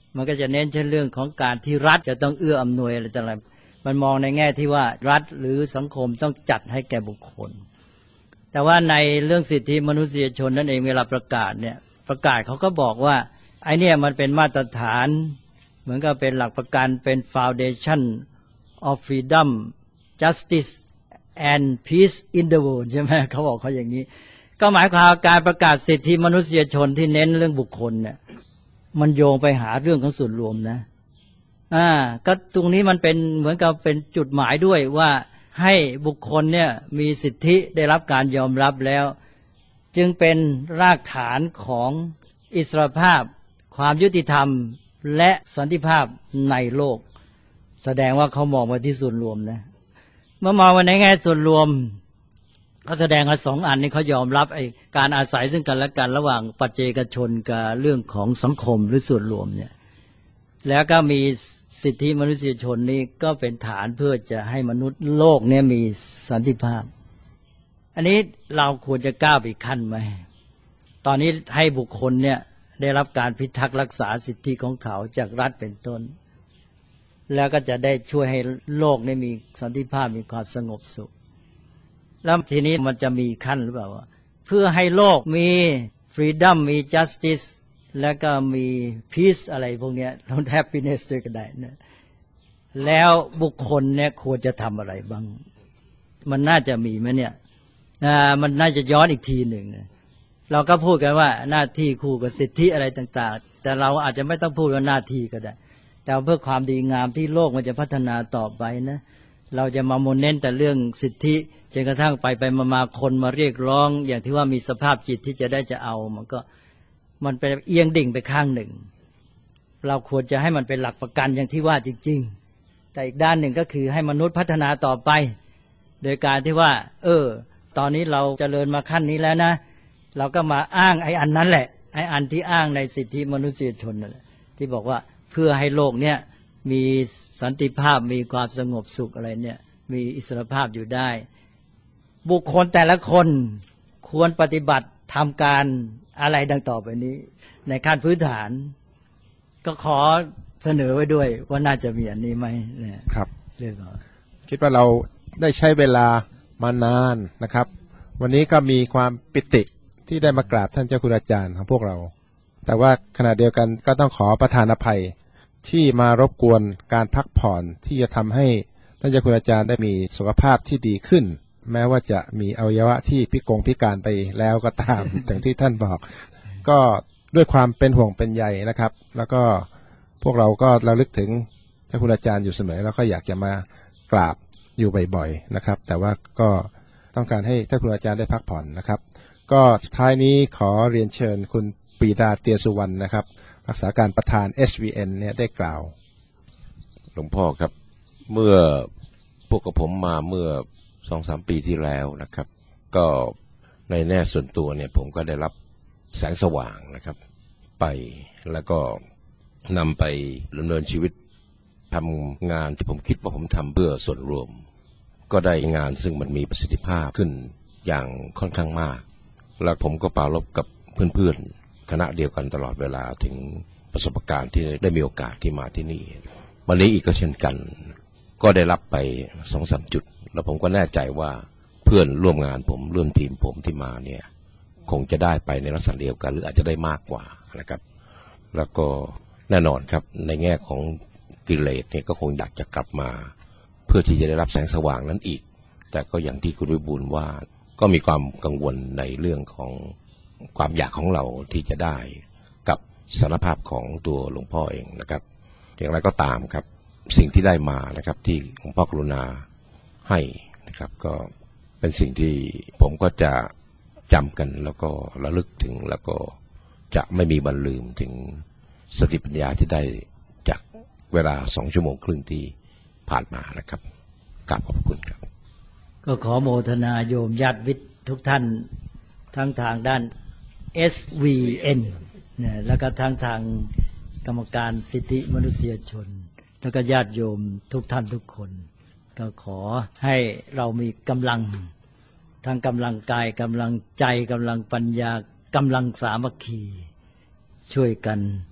มันก็จะเน้นเช่นเรื่องของการที่รัฐจะต้องเอื้ออำนวยอะไรต่างๆมันมองในแง่ที่ว่ารัฐหรือสังคมต้องจัดให้แก่บุคคลแต่ว่าในเรื่องสิทธิมนุษยชนนั่นเองเวลาประกาศเนี่ยประกาศเขาก็บอกว่าไอ้เนี่ยมันเป็นมาตรฐานเหมือนกับเป็นหลักประกันเป็น foundation of freedom justice and peace in the world ใช่ไหมเขาบอกเขาอย่างนี้ก็หมายความการประกาศสิทธิมนุษยชนที่เน้นเรื่องบุคคลเนี่ยมันโยงไปหาเรื่องของส่วนรวมนะอ่าก็ตรงนี้มันเป็นเหมือนกับเป็นจุดหมายด้วยว่าให้บุคคลเนี่ยมีสิทธิได้รับการยอมรับแล้วจึงเป็นรากฐานของอิสรภาพความยุติธรรมและสันติภาพในโลกแสดงว่าเขามองมาที่ส่วนรวมนะเมื่อมองมาในแง่ส่วนรวมเขาแสดงว่าสองอันนี้เขายอมรับไอ้การอาศัยซึ่งกันและกันระหว่างปัจเจกชนกับเรื่องของสังคมหรือส่วนรวมเนี่ยแล้วก็มีสิทธิมนุษยชนนี้ก็เป็นฐานเพื่อจะให้มนุษย์โลกเนี่ยมีสันติภาพอันนี้เราควรจะก้าวไปอีกขั้นไหมตอนนี้ให้บุคคลเนี่ยได้รับการพิทักษ์รักษาสิทธิของเขาจากรัฐเป็นต้นแล้วก็จะได้ช่วยให้โลกนี้มีสันติภาพมีความสงบสุขแล้วทีนี้มันจะมีขั้นหรือเปล่าว่าเพื่อให้โลกมี freedom มี justice แล้วก็มี peace อะไรพวกนี้แล้ว happiness ด้วยก็ได้นะแล้วบุคคลเนี่ยควรจะทำอะไรบ้างมันน่าจะมีไหมเนี่ยอ่ามันน่าจะย้อนอีกทีหนึ่งเราก็พูดกันว่าหน้าที่คู่กับสิทธิอะไรต่างๆแต่เราอาจจะไม่ต้องพูดว่าหน้าที่ก็ได้แต่เพื่อความดีงามที่โลกมันจะพัฒนาต่อไปนะเราจะมาโมเน้นแต่เรื่องสิทธิจนกระทั่งไปไปมาๆคนมาเรียกร้องอย่างที่ว่ามีสภาพจิตที่จะได้จะเอามันก็มันไปเอียงดิ่งไปข้างหนึ่งเราควรจะให้มันเป็นหลักประกันอย่างที่ว่าจริงๆแต่อีกด้านหนึ่งก็คือให้มนุษย์พัฒนาต่อไปโดยการที่ว่าเออตอนนี้เราเจริญมาขั้นนี้แล้วนะเราก็มาอ้างไอ้อันนั้นแหละไอ้อันที่อ้างในสิทธิมนุษยชนนั่นแหละที่บอกว่าเพื่อให้โลกเนี่ยมีสันติภาพมีความสงบสุขอะไรเนี่ยมีอิสรภาพอยู่ได้บุคคลแต่ละคนควรปฏิบัติทำการอะไรดังต่อไปนี้ในขั้นพื้นฐานก็ขอเสนอไว้ด้วยว่าน่าจะมีอันนี้ไหมเนี่ยครับเรื่องของคิดว่าเราได้ใช้เวลามานานนะครับวันนี้ก็มีความปิติที่ได้มากราบท่านเจ้าคุณอาจารย์ของพวกเราแต่ว่าขณะเดียวกันก็ต้องขอประทานอภัยที่มารบกวนการพักผ่อนที่จะทำให้ท่านเจ้าคุณอาจารย์ได้มีสุขภาพที่ดีขึ้นแม้ว่าจะมีอวัยวะที่พิกลพิการไปแล้วก็ตาม อย่างที่ท่านบอกก็ด้วยความเป็นห่วงเป็นใยนะครับแล้วก็พวกเราก็ระลึกถึงท่านคุณอาจารย์อยู่เสมอแล้วก็อยากจะมากราบอยู่บ่อยๆนะครับแต่ว่าก็ต้องการให้ท่านคุณอาจารย์ได้พักผ่อนนะครับก็สุดท้ายนี้ขอเรียนเชิญคุณปรีดาเตียสุวรรณนะครับรักษาการประธาน เอส วี เอ็น เนี่ยได้กล่าวหลวงพ่อครับเมื่อพวกกับผมมาเมื่อสองสามปีที่แล้วนะครับก็ในแน่ส่วนตัวเนี่ยผมก็ได้รับแสงสว่างนะครับไปแล้วก็นำไปดำเนินชีวิตทำงานที่ผมคิดว่าผมทำเพื่อส่วนรวมก็ได้งานซึ่งมันมีประสิทธิภาพขึ้นอย่างค่อนข้างมากแล้วผมก็ปรารภกับเพื่อนๆคณะเดียวกันตลอดเวลาถึงประสบการณ์ที่ได้มีโอกาสที่มาที่นี่วันนี้อีกก็เช่นกันก็ได้รับไปสองสามจุดแล้วผมก็แน่ใจว่าเพื่อนร่วมงานผมร่วมทีมผมที่มาเนี่ยคงจะได้ไปในลักษณะเดียวกันหรืออาจจะได้มากกว่านะครับแล้วก็แน่นอนครับในแง่ของกิเลสเนี่ยก็คงอยากจะกลับมาเพื่อที่จะได้รับแสงสว่างนั้นอีกแต่ก็อย่างที่คุณวิบูลย์ว่าก็มีความกังวลในเรื่องของความอยากของเราที่จะได้กับสารภาพของตัวหลวงพ่อเองนะครับอย่างไรก็ตามครับสิ่งที่ได้มานะครับที่หลวงพ่อกรุณาให้นะครับก็เป็นสิ่งที่ผมก็จะจำกันแล้วก็ระลึกถึงแล้วก็จะไม่มีวันลืมถึงสติปัญญาที่ได้จากเวลาสองชั่วโมงครึ่งที่ผ่านมานะครับกราบขอบคุณครับก็ขอโมทนาโยมญาติวิทย์ทุกท่านทั้งทางด้าน เอส วี เอ็น เนี่ยแล้วก็ทั้งทางกรรมการสิทธิมนุษยชนแล้วก็ญาติโยมทุกท่านทุกคนก็ขอให้เรามีกำลังทั้งกำลังกายกำลังใจกำลังปัญญากำลังสามัคคีช่วยกัน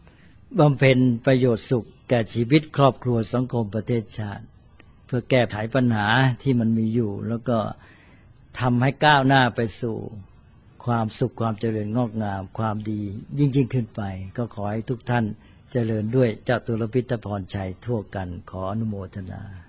บำเพ็ญประโยชน์สุขแก่ชีวิตครอบครัวสังคมประเทศชาติเพื่อแก้ไขปัญหาที่มันมีอยู่แล้วก็ทำให้ก้าวหน้าไปสู่ความสุขความเจริญงอกงามความดียิ่งยิ่งขึ้นไปก็ขอให้ทุกท่านเจริญด้วยจตุรพิธพรชัยทั่วกันขออนุโมทนา